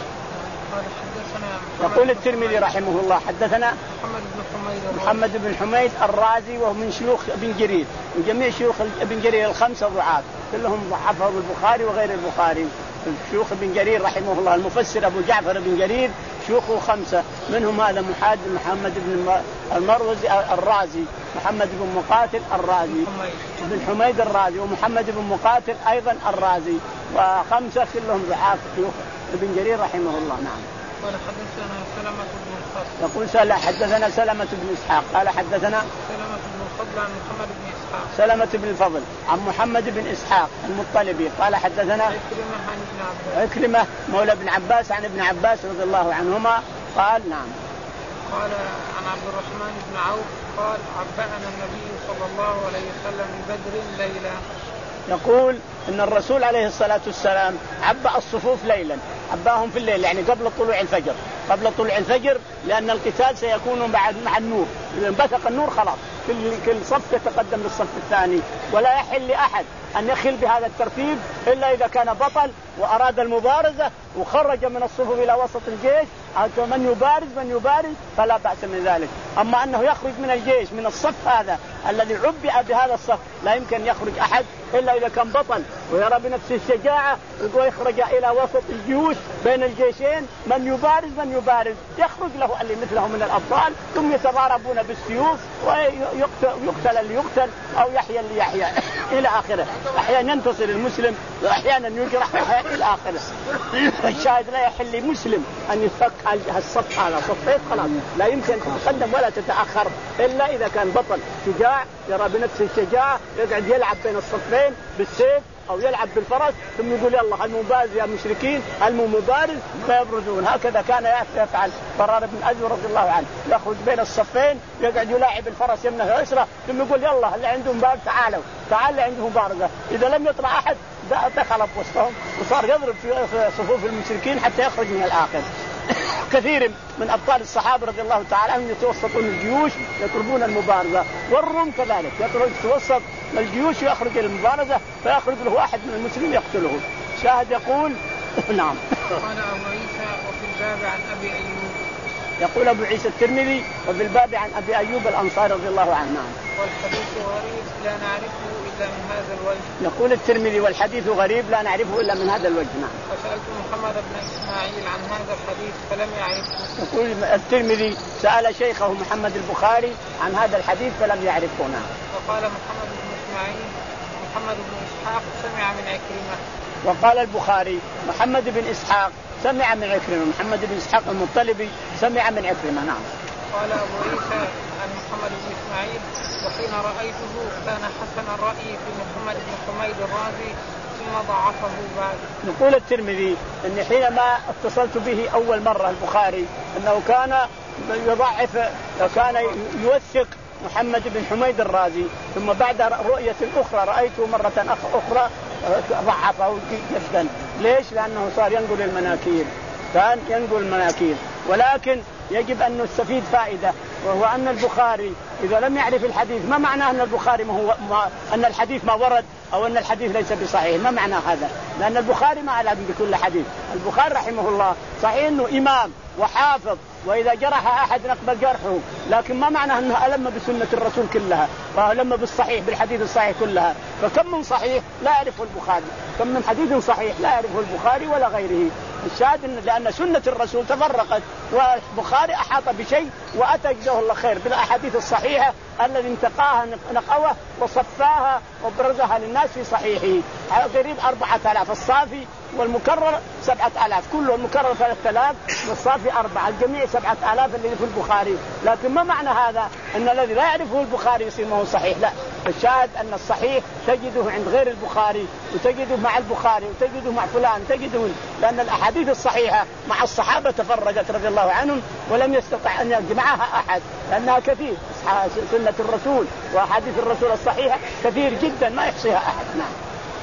يقول الترمذي رحمه الله حدثنا محمد بن حميد الرازي وهو من شيوخ ابن جرير، من جميع شيوخ ابن جرير الخمسة ضعاف كلهم ضعفوا البخاري وغير البخاري. شيوخ ابن جرير رحمه الله المفسر أبو جعفر بن جرير شيوخه خمسة، منهم هذا محمد محمد بن المروزي الرازي، محمد بن مقاتل الرازي بن حميد الرازي، ومحمد بن مقاتل أيضا الرازي، وخمسة كلهم ضعاف شيوخ ابن جرير رحمه الله. نعم. قال حدثنا سلمة بن الفضل. يقول سلا حدثنا سلمة بن إسحاق قال حدثنا سلمة بن الفضل عن محمد بن إسحاق. سلمة بن الفضل عن محمد بن إسحاق المطلبي قال حدثنا عكرمة عن ابن عباس. عكرمة مولى ابن عباس عن ابن عباس رضي الله عنهما قال. نعم. قال عن عبد الرحمن بن عوف قال عبأنا النبي صلى الله عليه وسلم من بدر ليلة. يقول إن الرسول عليه الصلاة والسلام عبأ الصفوف ليلا، عباهم في الليل يعني قبل طلوع الفجر، قبل طلوع الفجر لأن القتال سيكون بعد مع النور، إذا انبثق النور خلاص كل كل صف يتقدم للصف الثاني، ولا يحل لأحد أن يخل بهذا الترتيب إلا إذا كان بطل وأراد المبارزة وخرج من الصفوف إلى وسط الجيش، من يبارز من يبارز فلا بأس من ذلك. أما أنه يخرج من الجيش من الصف هذا الذي عبئ بهذا الصف لا يمكن يخرج أحد إلا إذا كان بطل ويرى بنفسه الشجاعة ويخرج إلى وسط الجيوش بين الجيشين، من يبارز من يبارز يخرج له اللي مثله من الأبطال، ثم يتضاربون بالسيوف ويقتل اللي يقتل أو يحيى اللي يحيى إلى آخره. أحيانا ينتصر المسلم وأحيانا يجرح إلى آخره. الشاهد لا يحل لمسلم أن يفك الصف على صفين خلاص، لا يمكن تتقدم ولا تتأخر إلا إذا كان بطل شجاع يرى بنفسه الشجاعة، يقعد يلعب بين الصفين بالسيف أو يلعب بالفرس ثم يقول يلا المبارز يا مشركين المبارز فيبرزون. هكذا كان يفعل برار بن أزور رضي الله عنه، يخرج بين الصفين يقعد يلاعب الفرس يمنه ويسره ثم يقول يلا اللي عندهم مبارز تعالوا تعال اللي عندهم مبارزة. إذا لم يطلع أحد دخل وسطهم وصار يضرب في صفوف المشركين حتى يخرج من الآخر. كثير من أبطال الصحابة رضي الله تعالى عنهم يتوسطون الجيوش يطلبون المبارزة، والروم كذلك يخرج يتوسط الجيوش ويخرج المبارزة فيخرج له واحد من المسلمين يقتله. شاهد يقول نعم. قال أبو عيسى وفي الباب عن أبي أيوب. يقول أبو عيسى الترمذي وفي الباب عن أبي أيوب الأنصاري رضي الله عنه. والحديث غريب لا نعرفه إلا من هذا الوجه. يقول الترمذي والحديث غريب لا نعرفه إلا من هذا الوجه. نعم. فسألت محمد بن إسماعيل عن هذا الحديث فلم يعرفه. يقول الترمذي سأل شيخه محمد البخاري عن هذا الحديث فلم يعرفه. نعم. وقال محمد بن إسماعيل محمد بن إسحاق سمع من عكرمة. وقال البخاري محمد بن إسحاق سمع من عكرمة، محمد بن إسحاق المطلبي سمع من عكرمة. نعم. قال أبو عيسى عن محمد بن إسماعيل وحين رأيته كان حسن الرأي في محمد بن حميد الرازي ثم ضعفه بعد. يقول الترمذي أن حينما اتصلت به أول مرة البخاري أنه كان يضعف وكان يوثق محمد بن حميد الرازي، ثم بعد رؤية أخرى رأيته مرة أخرى ضعفه جدا. ليش؟ لأنه صار ينقل المناكير، كان ينقل المناكير. ولكن يجب أن نستفيد فائدة، وهو أن البخاري إذا لم يعرف الحديث ما معناه أن البخاري ما هو ما أن الحديث ما ورد أو أن الحديث ليس بصحيح، ما معنى هذا؟ لأن البخاري ما علم بكل حديث. البخاري رحمه الله صحيح أنه إمام وحافظ وإذا جرح أحد نقبل جرحه، لكن ما معنى أنه ألم بسنة الرسول كلها وألم بالصحيح بالحديث الصحيح كلها. فكم من صحيح لا يعرفه البخاري، كم من حديث صحيح لا يعرفه البخاري ولا غيره. الشاهد لأن سنة الرسول تفرقت والبخاري أحاط بشيء وأتى جزاه الله خير بالأحاديث الصحيحة الذي انتقاها نقوة وصفاها وبرزها للناس في صحيحه. قريب أربعة آلاف، الصافي والمكرر سبعة آلاف، كله المكرر ثلاثة آلاف والصافي أربعة، الجميع سبعة آلاف اللي في البخاري. لكن ما معنى هذا أن الذي لا يعرفه البخاري يصير ما هو صحيح؟ لا، الشاهد أن الصحيح تجده عند غير البخاري وتجده مع البخاري وتجده مع فلان تجده، لأن الأحاديث الصحيحة مع الصحابة تفرجت رضي الله عنهم ولم يستطع أن يجمعها أحد لأنها كثير. سنة الرسول وأحاديث الرسول الصحيحة كثير جدا ما يحصيها أحد. نعم.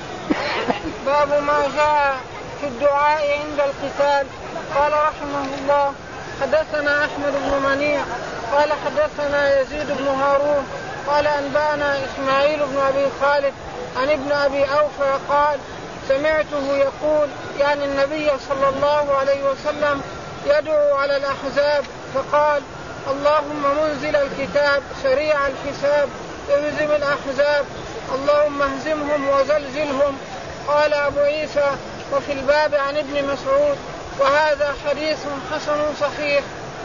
باب ما جاء في الدعاء عند القتال. قال رحمه الله حدثنا أحمد بن منيع قال حدثنا يزيد بن هارون قال أنبأنا إسماعيل بن أبي خالد عن ابن أبي أوفى قال سمعته يقول يعني النبي صلى الله عليه وسلم يدعو على الأحزاب فقال اللهم منزل الكتاب سريع الحساب اهزم الأحزاب اللهم اهزمهم وزلزلهم. قال أبو عيسى وفي الباب عن ابن مسعود وهذا حديث حسن صحيح.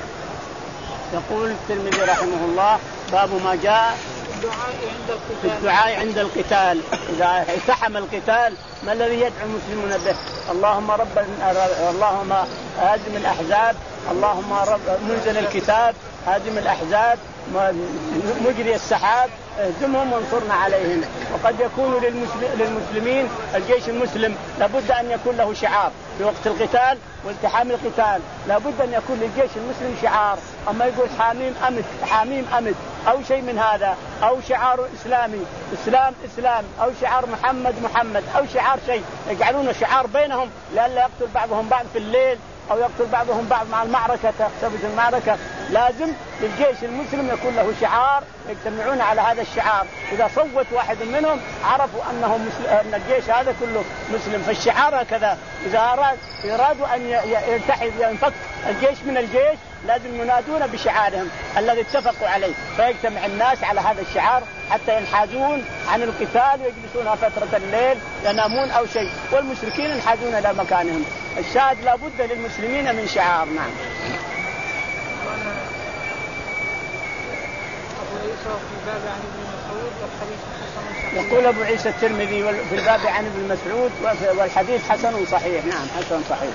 يقول الترمذي رحمه الله باب ما جاء في الدعاء عند القتال. إذا التحم القتال ما الذي يدعو المسلمون به؟ اللهم رب اللهم هازم الأحزاب، اللهم رب منزل الكتاب، هازم الأحزاب، مجري السحاب، اهزمهم وانصرنا عليهم. وقد يكون للمسلمين الجيش المسلم لابد أن يكون له شعار في وقت القتال والتحام القتال، لابد أن يكون للجيش المسلم شعار، أما يقول حاميم أمد حاميم أمد أو شيء من هذا، أو شعار إسلامي إسلام إسلام، أو شعار محمد محمد، أو شعار شيء يجعلون شعار بينهم لئلا يقتل بعضهم بعض في الليل أو يقتل بعضهم بعض مع المعركة تحسب المعركة. لازم للجيش المسلم يكون له شعار يجتمعون على هذا الشعار، إذا صوت واحد منهم عرفوا أنه مسلم، أن الجيش هذا كله مسلم. فالشعار هكذا إذا أراد يرادوا أن يلتحد ينفك الجيش من الجيش لازم ينادون بشعارهم الذي اتفقوا عليه، فيجتمع الناس على هذا الشعار حتى ينحازون عن القتال ويجلسون فترة الليل ينامون أو شيء، والمشركين ينحازون إلى مكانهم. الشاهد لابد للمسلمين من شعار. نعم. في الباب عن ابن مسعود والحديث حسن صحيح. يقول أبو عيسى الترمذي في الباب عن ابن مسعود والحديث حسن صحيح. نعم حسن صحيح.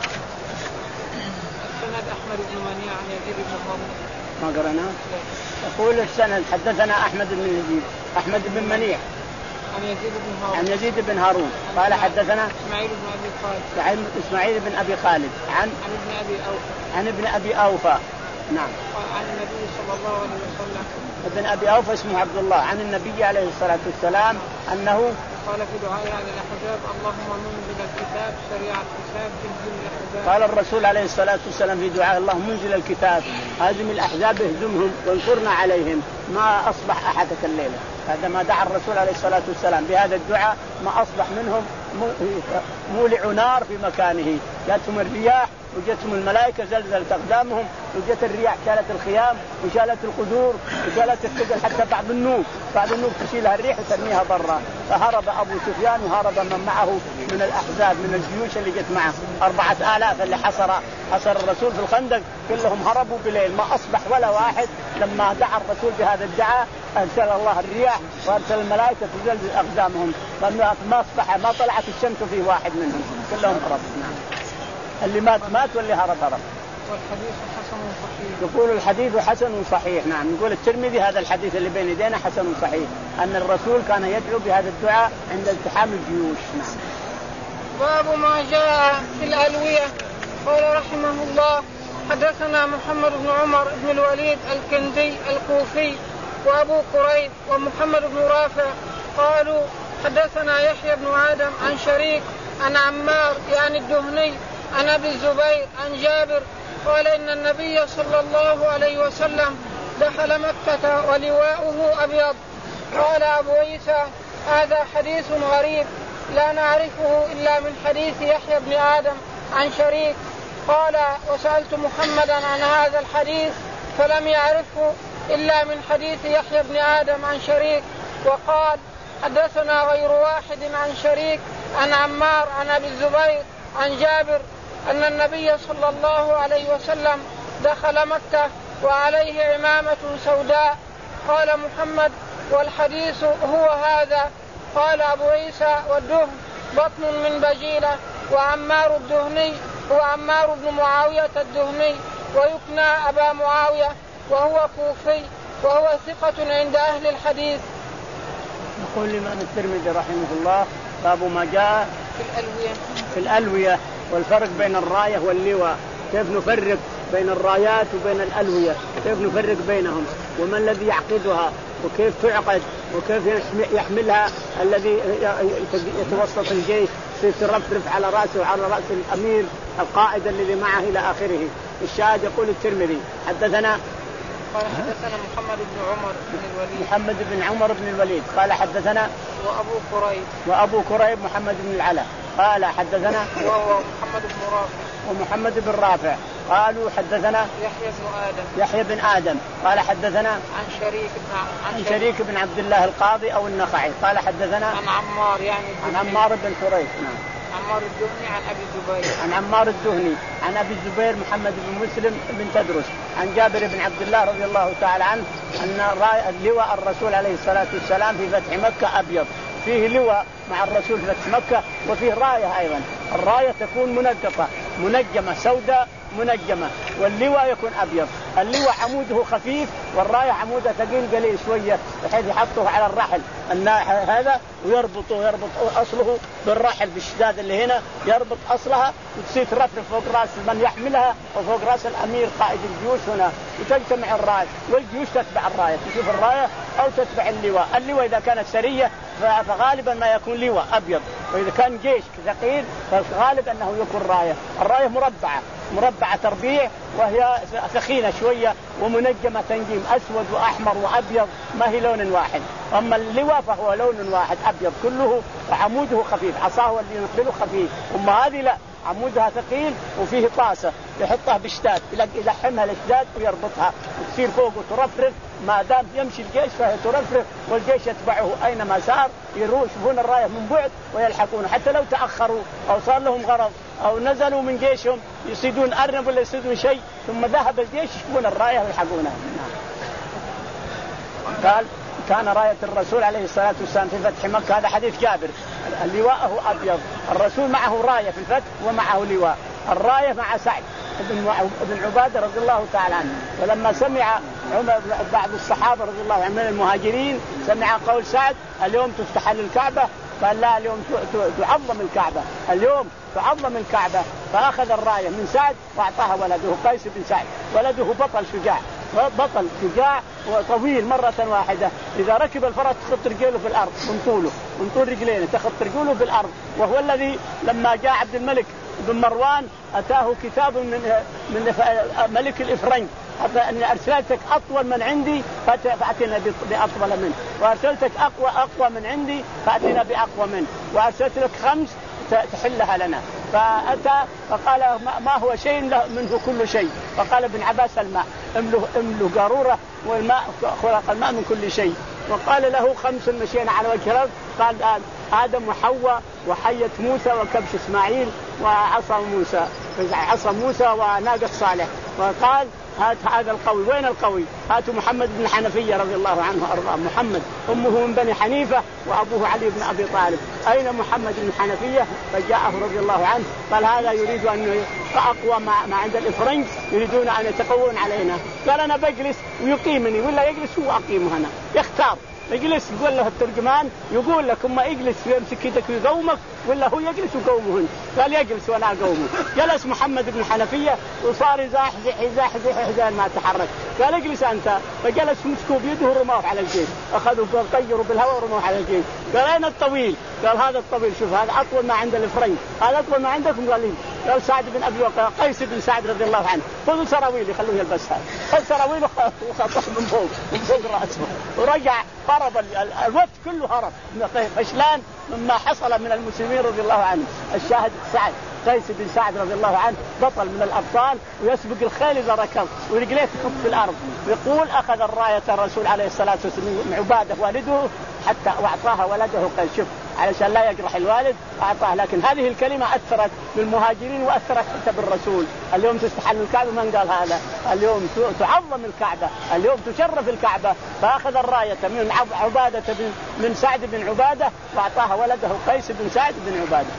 سند أحمد بن منيع عن يزيد بن هارون. ما قرأناه. يقول السند حدثنا أحمد بن يزيد أحمد بن منيع عن يزيد بن هارون عن يزيد بن هارون قال حدثنا إسماعيل بن أبي خالد إسماعيل بن أبي خالد عن عن ابن أبي أوفى عن ابن أبي أوفى. نعم. عن النبي صلى الله عليه وسلم. ابن أبي أوفى اسمه عبد الله عن النبي عليه الصلاة والسلام أنه قال في دعائه على الأحزاب اللهم منزل الكتاب سريع الحساب اهزم الأحزاب. قال الرسول عليه الصلاة والسلام في دعاء اللهم منزل الكتاب هزم الأحزاب اهزمهم وانصرنا عليهم ما أصبح أحدك الليلة. هذا ما دعا الرسول عليه الصلاة والسلام بهذا الدعاء ما أصبح منهم مولع نار في مكانه. جاءتهم الرياح وجتهم الملائكة زلزلت أقدامهم وجت الرياح شالت الخيام وشالت القدور وشالت الثقل حتى بعض النوك بعض النوك تشيلها الريح وترميها برا. فهرب أبو سفيان وهرب من معه من الأحزاب من الجيوش اللي جت معه أربعة آلاف اللي حصر حصر الرسول في الخندق كلهم هربوا بليل ما أصبح ولا واحد. لما دعا الرسول بهذا الدعاء أرسل الله الرياح وأرسل الملائكة تزلزل أقدامهم ما أصبح ما طلعت الشمس في واحد منهم كلهم هرب. نعم. اللي مات مات واللي هرب هرب. والحديث حسن صحيح. يقول الحديث حسن صحيح. نعم. يقول الترمذي هذا الحديث اللي بين يدينا حسن صحيح أن الرسول كان يدعو بهذا الدعاء عند التحام الجيوش. نعم. باب ما جاء في الألوية. قال رحمه الله حدثنا محمد بن عمر بن الوليد الكندي الكوفي وأبو قريب ومحمد بن رافع قالوا حدثنا يحيى بن آدم عن شريك عن عمار يعني الدهني عن أبي الزبير عن جابر قال إن النبي صلى الله عليه وسلم دخل مكة ولواؤه أبيض. قال أبو عيسى هذا حديث غريب لا نعرفه إلا من حديث يحيى بن آدم عن شريك. قال وسألت محمدا عن هذا الحديث فلم يعرفه إلا من حديث يحيى بن آدم عن شريك. وقال حدثنا غير واحد عن شريك عن عمار عن أبي الزبير عن جابر أن النبي صلى الله عليه وسلم دخل مكة وعليه عمامة سوداء. قال محمد والحديث هو هذا. قال أبو عيسى والدهن بطن من بجيلة. وعمار الدهني هو عمار بن معاوية الدهني ويكنى أبا معاوية وهو كوفي وهو ثقة عند أهل الحديث. يقول الإمام الترمذي رحمه الله باب ما جاء في الألوية في الألوية والفرق بين الراية واللواء. كيف نفرق بين الرايات وبين الألوية كيف نفرق بينهم وما الذي يعقدها وكيف تعقد وكيف يحملها الذي يتوسط الجيش يترفرف على رأسه وعلى رأس الأمير القائد الذي معه إلى آخره. الشاهد يقول الترمذي حدثنا قال حدثنا محمد بن عمر بن الوليد محمد بن عمر بن الوليد قال حدثنا وأبو قريب وأبو قريب محمد بن العلا قال حدثنا وهو محمد بن رافع ومحمد بن رافع قالوا حدثنا يحيى بن آدم يحيى بن آدم قال حدثنا عن شريك بن عن, عن شريك بن عبد الله القاضي أو النخعي قال حدثنا عن عمار يعني عن عمار بن حريث. نعم. عمار الدهني عن أبي الزبير عن عمار الدهني عن أبي الزبير محمد بن مسلم بن تدرس عن جابر بن عبد الله رضي الله تعالى عنه أن لواء الرسول عليه الصلاة والسلام في فتح مكة أبيض. فيه لواء مع الرسول في فتح مكة وفيه راية أيضا. الراية تكون منقطة منجمة سوداء منجمة واللواء يكون أبيض. اللواء عموده خفيف والراية عموده ثقيل قليل شوية بحيث يحطه على الرحل هذا ويربطه يربط أصله بالرحل بالشداد اللي هنا يربط أصلها وتصير ترفرف فوق رأس من يحملها وفوق رأس الأمير قائد الجيوش هنا وتجتمع الراية والجيوش تتبع الراية تشوف الراية أو تتبع اللواء. اللواء إذا كانت سرية فغالبا ما يكون لواء أبيض وإذا كان جيش ثقيل فغالب أنه يكون راية. الراية مربعة مربعة تربيع وهي ثخينة شوية ومنجمة تنجيم أسود وأحمر وأبيض ما هي لون واحد. أما اللواء فهو لون واحد أبيض كله وعموده خفيف عصاه اللي ينقله خفيف. أما هذه لا عمودها ثقيل وفيه طاسة يحطها بشداد يلحمها الاشداد ويربطها وتصير فوق وترفرف ما دام يمشي الجيش فهي ترفرف والجيش يتبعه أينما سار يشوفون الراية من بعد ويلحقونه حتى لو تأخروا أو صار لهم غرض أو نزلوا من جيشهم يصيدون أرنب ولا يصيدون شيء ثم ذهب الجيش يشوفون الراية ويلحقونها. قال كان راية الرسول عليه الصلاة والسلام في فتح مكة، هذا حديث جابر، اللواء أبيض، الرسول معه راية في الفتح ومعه لواء، الراية مع سعد بن عبادة رضي الله تعالى عنه. ولما سمع بعض الصحابة رضي الله عنهم من المهاجرين سمع قول سعد اليوم تفتح للكعبة، قال لا اليوم تعظم الكعبة، اليوم تعظم الكعبة، فأخذ الراية من سعد وأعطاها ولده قيس بن سعد، ولده بطل شجاع، بطل شجاع وطويل مرة واحدة، إذا ركب الفرس تخط رجله في الأرض من طوله، من طول رجلين تخط رجله في الأرض. وهو الذي لما جاء عبد الملك بن مروان أتاه كتاب من من ملك الإفرنج أني أرسلتك أطول من عندي فأتنا بأطول منه، وأرسلتك أقوى أقوى من عندي فأتنا بأقوى منه، وأرسلت لك خمس تحلها لنا. فأتى فقال ما هو شيء منه كل شيء، فقال ابن عباس الماء، املوا املوا قارورة والماء خلق الماء من كل شيء. وقال له خمس مشينا على وجه الأرض، قال آدم وحواء وحية موسى وكبش إسماعيل وعصا موسى عصا موسى وناقة صالح. وقال هات هذا القوي، وين القوي؟ هاتوا محمد بن حنفية رضي الله عنه وأرضاه، محمد أمه من بني حنيفة وأبوه علي بن أبي طالب، أين محمد بن حنفية؟ فجاءه رضي الله عنه قال هذا يريد أن أقوى ما عند الإفرنج، يريدون أن يتقوون علينا. قال أنا بجلس ويقيمني ولا يجلس هو أقيمه هنا، يختار يجلس. يقول له الترجمان يقول لك اما يجلس ويمسك يدك ويقومك ولا هو يجلس ويقومه. قال يجلس ولا قومه. جلس محمد بن حنفية وصار يزاحزح يزاحزح يحزن ما تحرك. قال اجلس انت، فجلس مسكوا بيده ورموه على الجيش، اخذوا طيروا بالهواء ورموه على الجيش. قال اين الطويل؟ قال هذا الطويل، شوف هذا اطول ما عند الافرنج، هذا اطول ما عندكم. قال لي قال سعد بن ابي وقاص، قيس بن سعد رضي الله عنه، خذوا سراويل يخلوه يلبسها، خذ سراويل وخطف من فوق من فوق راسه ورجع هرب. الوقت كله هرب فشلان مما حصل من المسلمين رضي الله عنه. الشاهد سعد قيس بن سعد رضي الله عنه بطل من الأبطال، ويسبق الخيل إذا ركض ورجليه تخط في الأرض. يقول أخذ الراية الرسول عليه الصلاة والسلام من عبادة والده حتى وأعطاها ولده قيس، شوف علشان لا يجرح الوالد أعطاه. لكن هذه الكلمة أثرت بالمهاجرين وأثرت حتى بالرسول. اليوم تستحل الكعبة، من قال هذا؟ اليوم تعظم الكعبة، اليوم تشرف الكعبة. فأخذ الراية من عبادة من سعد بن عبادة وأعطاها ولده قيس بن سعد بن عبادة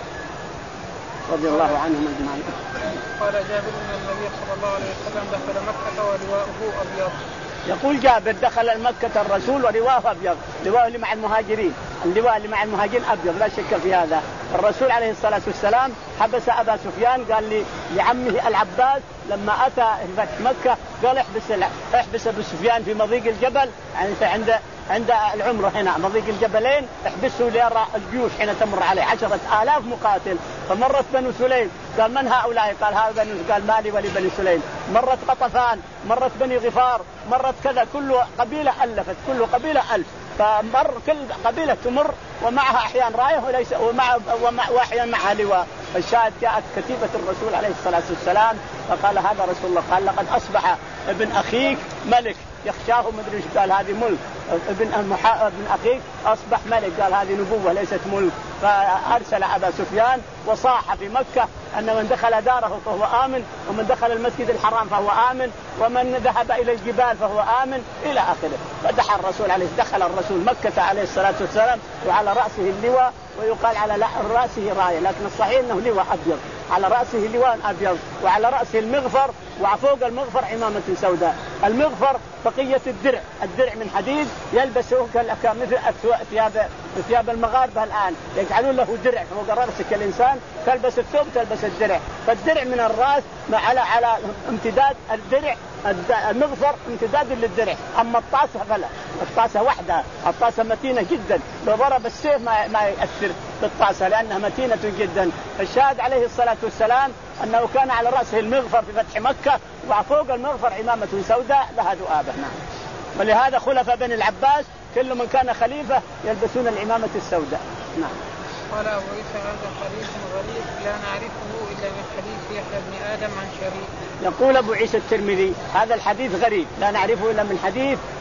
رضي الله عنهم أجمعين. قال جابر أن النبي صلى الله عليه وسلم دخل مكة ولواءه أبيض. يقول جابر دخل مكة الرسول ولواءه أبيض، لواءه اللي مع المهاجرين، اللواء اللي مع المهاجرين أبيض لا شك في هذا. الرسول عليه الصلاة والسلام حبس أبا سفيان، قال لي لعمه العباس لما أتى فتح مكة قال احبس احبس أبو سفيان في مضيق الجبل، يعني عند عند العمرة هنا مضيق الجبلين، احبسه ليرى الجيوش حين تمر عليه عشرة آلاف مقاتل. فمرت بنو سليم قال من هؤلاء؟ قال هذا بنو، قال مالي ولبني سليم. مرت قطفان، مرت بني غفار، مرت كذا، كل قبيلة ألفت، كل قبيلة ألف. فمر كل قبيلة تمر ومعها أحيان راية وليس ومع ومع وأحيان معها لواء. الشاهد جاءت كتيبة الرسول عليه الصلاة والسلام فقال هذا رسول الله، قال لقد أصبح ابن أخيك ملك يخشاه مدري ايش، قال هذه ملك. ابن المحا... ابن أخيك أصبح ملك، قال هذه نبوة ليست ملك. فأرسل أبا سفيان وصاح في مكة أن من دخل داره فهو آمن، ومن دخل المسجد الحرام فهو آمن، ومن ذهب إلى الجبال فهو آمن إلى آخره. فدخل الرسول عليه دخل الرسول مكة عليه الصلاة والسلام وعلى رأسه اللواء، ويقال على رأسه راية، لكن الصحيح أنه لواء أبيض، على رأسه لواء أبيض، وعلى رأسه المغفر، وفوق المغفر عمامة سوداء. المغفر بقية الدرع، الدرع من حديد يلبسه مثل ثياب ثياب المغاربة الآن، يجعلون له درع فوق رأسك الإنسان، تلبس الثوب تلبس الدرع. فالدرع من الرأس على على امتداد الدرع، المغفر امتداد للدرع. أما الطاسة فلا، الطاسة وحدها، الطاسة متينة جدا، لو ضرب السيف ما ما يأثر بالطاسة لأنها متينة جدا. الشاهد عليه الصلاة والسلام أنه كان على رأسه المغفر في فتح مكة، وفوق المغفر عمامة سوداء لها ذؤابة. نعم. ولهذا خلفاء بني العباس كل من كان خليفة يلبسون العمامة السوداء. نعم. قال أبو عيسى هذا حديث غريب لا نعرفه إلا من حديث يحيى بن آدم عن شريك. يقول أبو عيسى الترمذي هذا الحديث غريب لا نعرفه إلا من حديث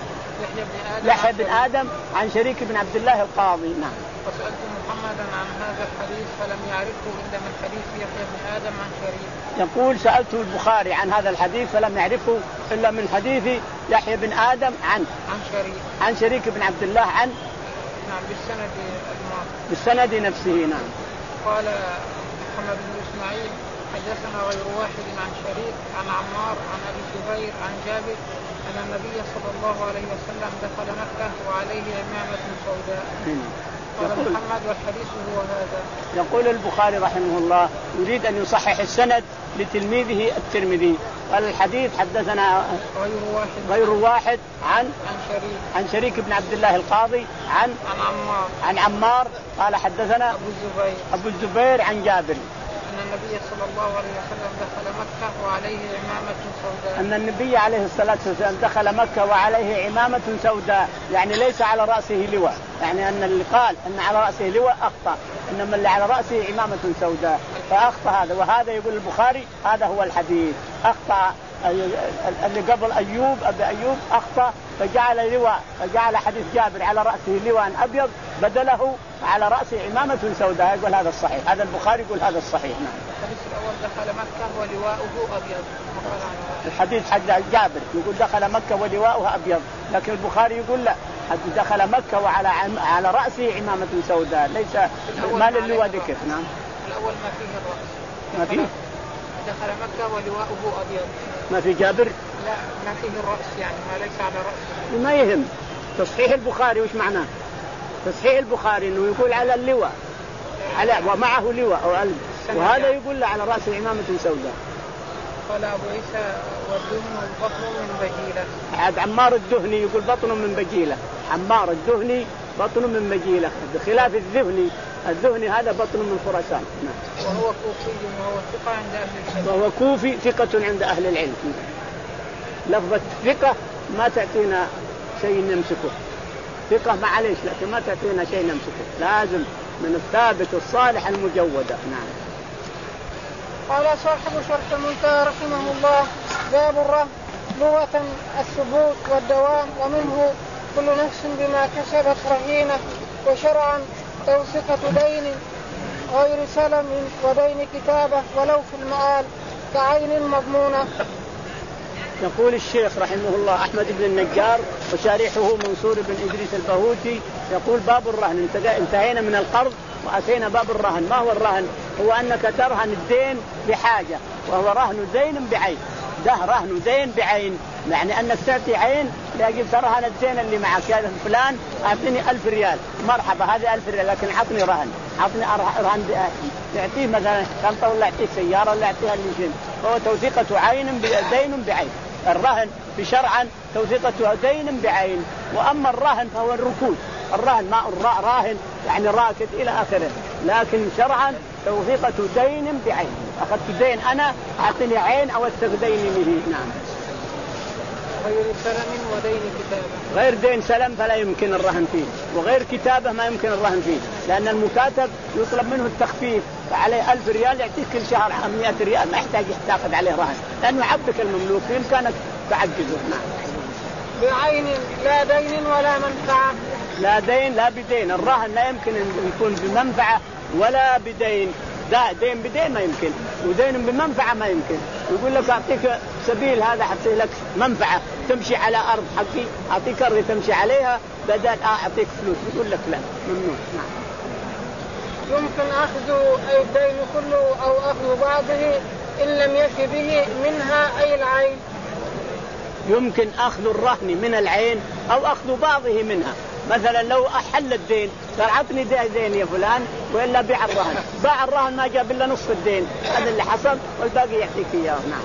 يحيى بن آدم يحيى بن آدم عن شريك بن عبد الله القاضي. نعم. وسألت محمدا عن هذا الحديث فلم يعرفه إلا من حديث يحيى بن آدم عن شريك. يقول سألت البخاري عن هذا الحديث فلم يعرفه إلا من حديث يحيى بن آدم عن عن شريك عن شريك بن عبد الله عن نعم بالسند الماضي بالسند نفسه. نعم. قال محمد بن إسماعيل حدثنا غير واحد عن شريك عن عمار عن أبي الزبير عن جابر أن النبي صلى الله عليه وسلم دخل مكة وعليه عمامة سوداء. قال محمد والحديث هو هذا. يقول البخاري رحمه الله يريد أن يصحح السند لتلميذه الترمذي. قال الحديث حدثنا غير واحد غير واحد عن عن شريك عن شريك بن عبد الله القاضي عن عن عمار عن عمار قال حدثنا أبو الزبير أبو الزبير عن جابر أن النبي صلى الله عليه وسلم دخل مكة وعليه عمامة سوداء. أن النبي عليه الصلاة والسلام دخل مكة وعليه عمامة سوداء يعني ليس على رأسه لواء، يعني أن اللي قال أن على رأسه لواء أخطأ، إنما اللي على رأسه عمامة سوداء فأخطأ هذا. وهذا يقول البخاري هذا هو الحديث. أخطأ اللي قبل أيوب أبي أيوب أخطأ فجعل لواء فجعل حديث جابر على رأسه لواء أبيض بدله على رأسه عمامة سوداء. يقول هذا الصحيح، هذا البخاري يقول هذا الصحيح. نعم. الحديث الأول دخل مكة ولواؤه أبيض. الحديث حد جابر يقول دخل مكة ولواؤه أبيض، لكن البخاري يقول لا حد دخل مكة وعلى عم على رأسه عمامة سوداء ليس ما للواء ذكر. نعم. الأول ما فيه الرأس. ما فيه. دخل مكة ولواؤه أبيض. ما في جابر؟ لا ما فيه الرأس يعني ما ليس على رأسه. ما يهم. تصحيح البخاري وش معناه؟ تصحيح البخاري إنه يقول على اللواء على ومعه لواء أو قلب، وهذا يقول له على رأسه عمامة سوداء. قال أبو عيسى والدهن بطن من بجيلة. عاد عمار الدهني يقول بطن من بجيلة. عمار الدهني بطن من بجيلة بخلاف الذهني. الذهني هذا بطن من خراسان. وهو كوفي وهو ثقة عند أهل العلم. وهو كوفي ثقة عند أهل العلم. لفظة ثقة ما تعطينا شيء نمسكه، ثقة معليش لكن ما تعطينا شيء نمسكه، لازم من الثابت الصالح المجودة. نعم. قال صاحب شرح المنتهى رحمه الله باب الرهن لغة الثبوت والدوام، ومنه كل نفس بما كسبت رهينة، وشرعا توثيقة دين غير سلم ودين كتابة ولو في المآل كعين مضمونة. يقول الشيخ رحمه الله أحمد بن النجار وشارحه منصور بن إدريس البهوتي يقول باب الرهن. انتهينا من القرض وأتينا باب الرهن. ما هو الرهن؟ هو أنك ترهن الدين بحاجة، وهو رهن دين بعين. ده رهن دين بعين، يعني أنك تعطي عين لأجل ترهن الدين اللي معك. يا فلان أعطيني ألف ريال، مرحبا هذه ألف ريال، لكن عطني رهن، عطني رهن يعطيه مثلا شنطة ولا يعطيه سيارة ولا يعطيها اللي شيء. فهو توثيقة عين دين بعين. الرهن بشرعا توثيقة دين بعين. وأما الرهن فهو الركود. الرهن ما راهن يعني راكد إلى آخره، لكن شرعا توثيقة دين بعين. أخذت دين أنا أعطني عين أو استخديني به. نعم. غير سلم ودين كتابة. غير دين سلم فلا يمكن الرهن فيه، وغير كتابة ما يمكن الرهن فيه، لأن المكاتب يطلب منه التخفيف، فعليه ألف ريال يعطيك كل شهر مئة ريال، ما يحتاج يتاخذ عليه رهن لأنه عبدك المملوك بإمكانك تعجزه. نعم. بعين لا دين ولا منفعة. لا دين لا بدين. الرهن لا يمكن أن يكون بمنفعة ولا بدين. ده دين بدين ما يمكن، ودين بمنفعة ما يمكن. يقول لك أعطيك سبيل هذا حتى لك منفعة تمشي على أرض حقي، أعطيك أرض تمشي عليها بدل أعطيك فلوس. يقول لك لا ممنوع. نعم. يمكن أخذ الدين كله أو أخذ بعضه إن لم يفي به منها أي العين. يمكن أخذ الرهن من العين أو أخذ بعضه منها. مثلا لو أحل الدين قال عطني دين يا فلان وإلا بيع الرهن، باع الرهن ما جاب إلا نصف الدين، هذا اللي حصل والباقي يعطيك إياه. نعم.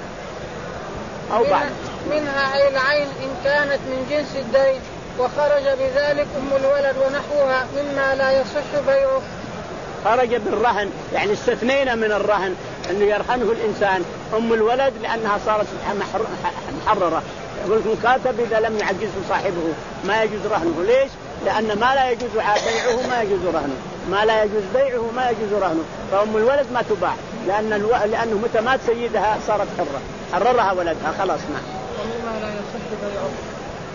أو بعد منها أي العين إن كانت من جنس الدين، وخرج بذلك أم الولد ونحوها مما لا يصح بيعه. خرج بالرهن يعني استثنينا من الرهن أنه يرهنه الإنسان أم الولد لأنها صارت محررة. يقول المكاتب إذا لم يعجزه صاحبه ما يجوز رهنه. ليش؟ لأن ما لا يجوز بيعه ما يجوز رهنه، ما لا يجوز بيعه ما يجوز رهنه. فأم الولد ما تباع لأن الو... لأنه متى مات سيدها صارت حرة، حررها ولدها خلاص. نعم. ومما لا يصح بيعه.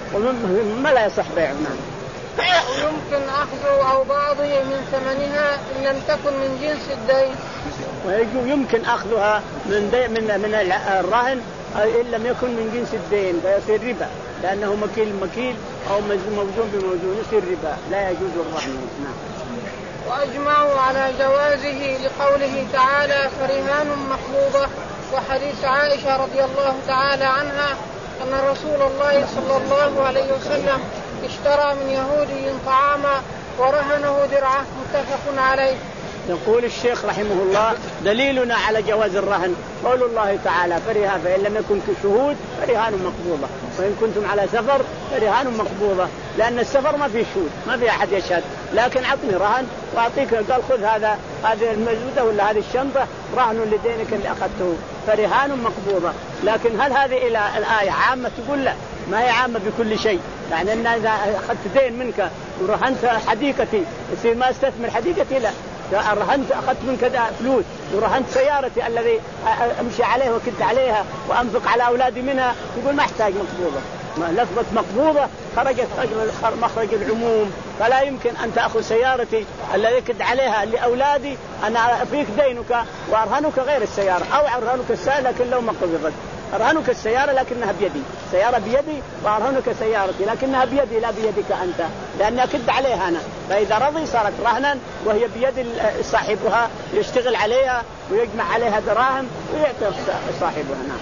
ومما لا يصح بيعه. ويمكن أخذ أو بعضه من ثمنها إن لم تكن من جنس الدين. ويمكن أخذها من دي من من الرهن إن لم يكن من جنس الدين فيصير ربا، لأنه مكيل مكيل أو موزون بموزون يصير ربا، لا يجوز الرهن. وأجمعوا على جوازه لقوله تعالى فرهان مقبوضة، وحديث عائشة رضي الله تعالى عنها أن رسول الله صلى الله عليه وسلم اشترى من يهودي طعاما ورهنه درعه، متفق عليه. يقول الشيخ رحمه الله دليلنا على جواز الرهن قول الله تعالى فرهان، فإن لم يكن كشهود فرهان مقبوضة، وإن كنتم على سفر فرهان مقبوضة، لأن السفر ما فيه شهود ما في أحد يشهد، لكن عطني رهن وأعطيك، قال خذ هذا هذه المزودة ولا هذه الشنطة رهن لدينك اللي أخذته، فرهان مقبوضة. لكن هل هذه إلى الآية عامة؟ تقول لا، ما هي عامة بكل شيء، يعني أن إذا أخذت دين منك ورهنت حديقتي يصير ما استثمر حديقتي؟ لا، رهنت أخذت منك فلوس ورهنت سيارتي الذي أمشي عليها وكنت عليها وأنفق على أولادي منها، يقول ما أحتاج مقبوضة. لفظة مقبوضة خرجت مخرج العموم، فلا يمكن أن تأخذ سيارتي الذي كنت عليها لأولادي، أنا فيك دينك وأرهنك غير السيارة، أو أرهنك السيارة لكن لو ما قبضت، أرهنك السيارة لكنها بيدي، سيارة بيدي وأرهنك سيارتي لكنها بيدي لا بيدك أنت، لأنها كنت عليها أنا، فإذا رضي صارت رهنا وهي بيد صاحبها يشتغل عليها ويجمع عليها دراهم ويعطي صاحبها. نعم.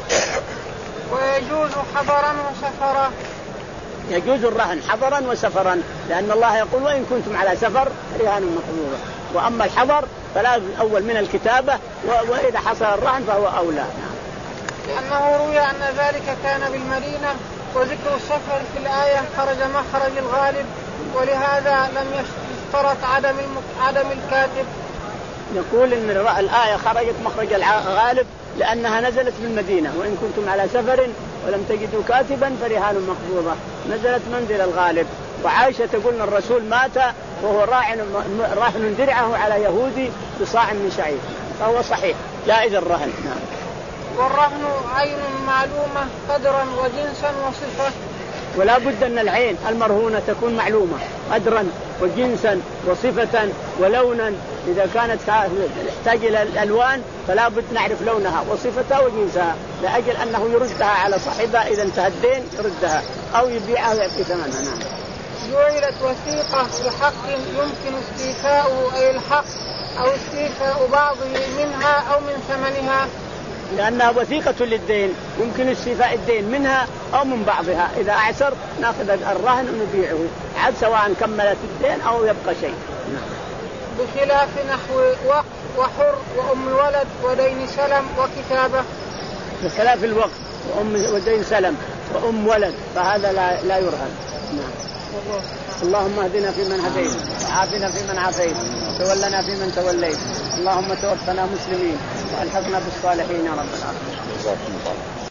ويجوز حضرا وسفرا. يجوز الرهن حضرا وسفرا، لأن الله يقول وإن كنتم على سفر رهان مقبوضة، وأما الحضر فلا أول من الكتابة، وإذا حصل الرهن فهو أولى. لأنه روي أن ذلك كان بالمدينة، وذكر السفر في الآية خرج مخرج الغالب، ولهذا لم يشترط عدم عدم الكاتب. يقول إن الآية خرجت مخرج الغالب لأنها نزلت بالمدينة، وإن كنتم على سفر ولم تجدوا كاتبا فرهان مقبوضة، نزلت منزل الغالب. وعائشة تقول إن الرسول مات وهو راهن درعه على يهودي بصاع من شعير، فهو صحيح جائز الرهن. والرهن عين معلومة قدرا وجنسا وصفة. ولا بد أن العين المرهونة تكون معلومة قدرا وجنسا وصفة ولونا، إذا كانت تحتاج إلى الألوان فلا بد نعرف لونها وصفتها وجنسها، لأجل أنه يردها على صاحبها إذا انتهى الدين يردها أو يبيعها ويعطي ثمنها. نعم. جعلت وثيقة بحق يمكن استيفاء أي الحق أو استيفاء بعض منها أو من ثمنها، لأنها وثيقة للدين يمكن استيفاء الدين منها أو من بعضها، إذا أعسر نأخذ الرهن ونبيعه عاد سواء كملت الدين أو يبقى شيء. بخلاف نحو وقت وحر وأم الولد ودين سلم وكتابة. بخلاف الوقت وأم ودين سلم وأم ولد فهذا لا, لا يرهن. نعم. اللهم اهدنا فيمن هديت، وعافنا فيمن عافيت، وتولنا فيمن توليت، اللهم توفنا مسلمين والحقنا بالصالحين يا رب العالمين.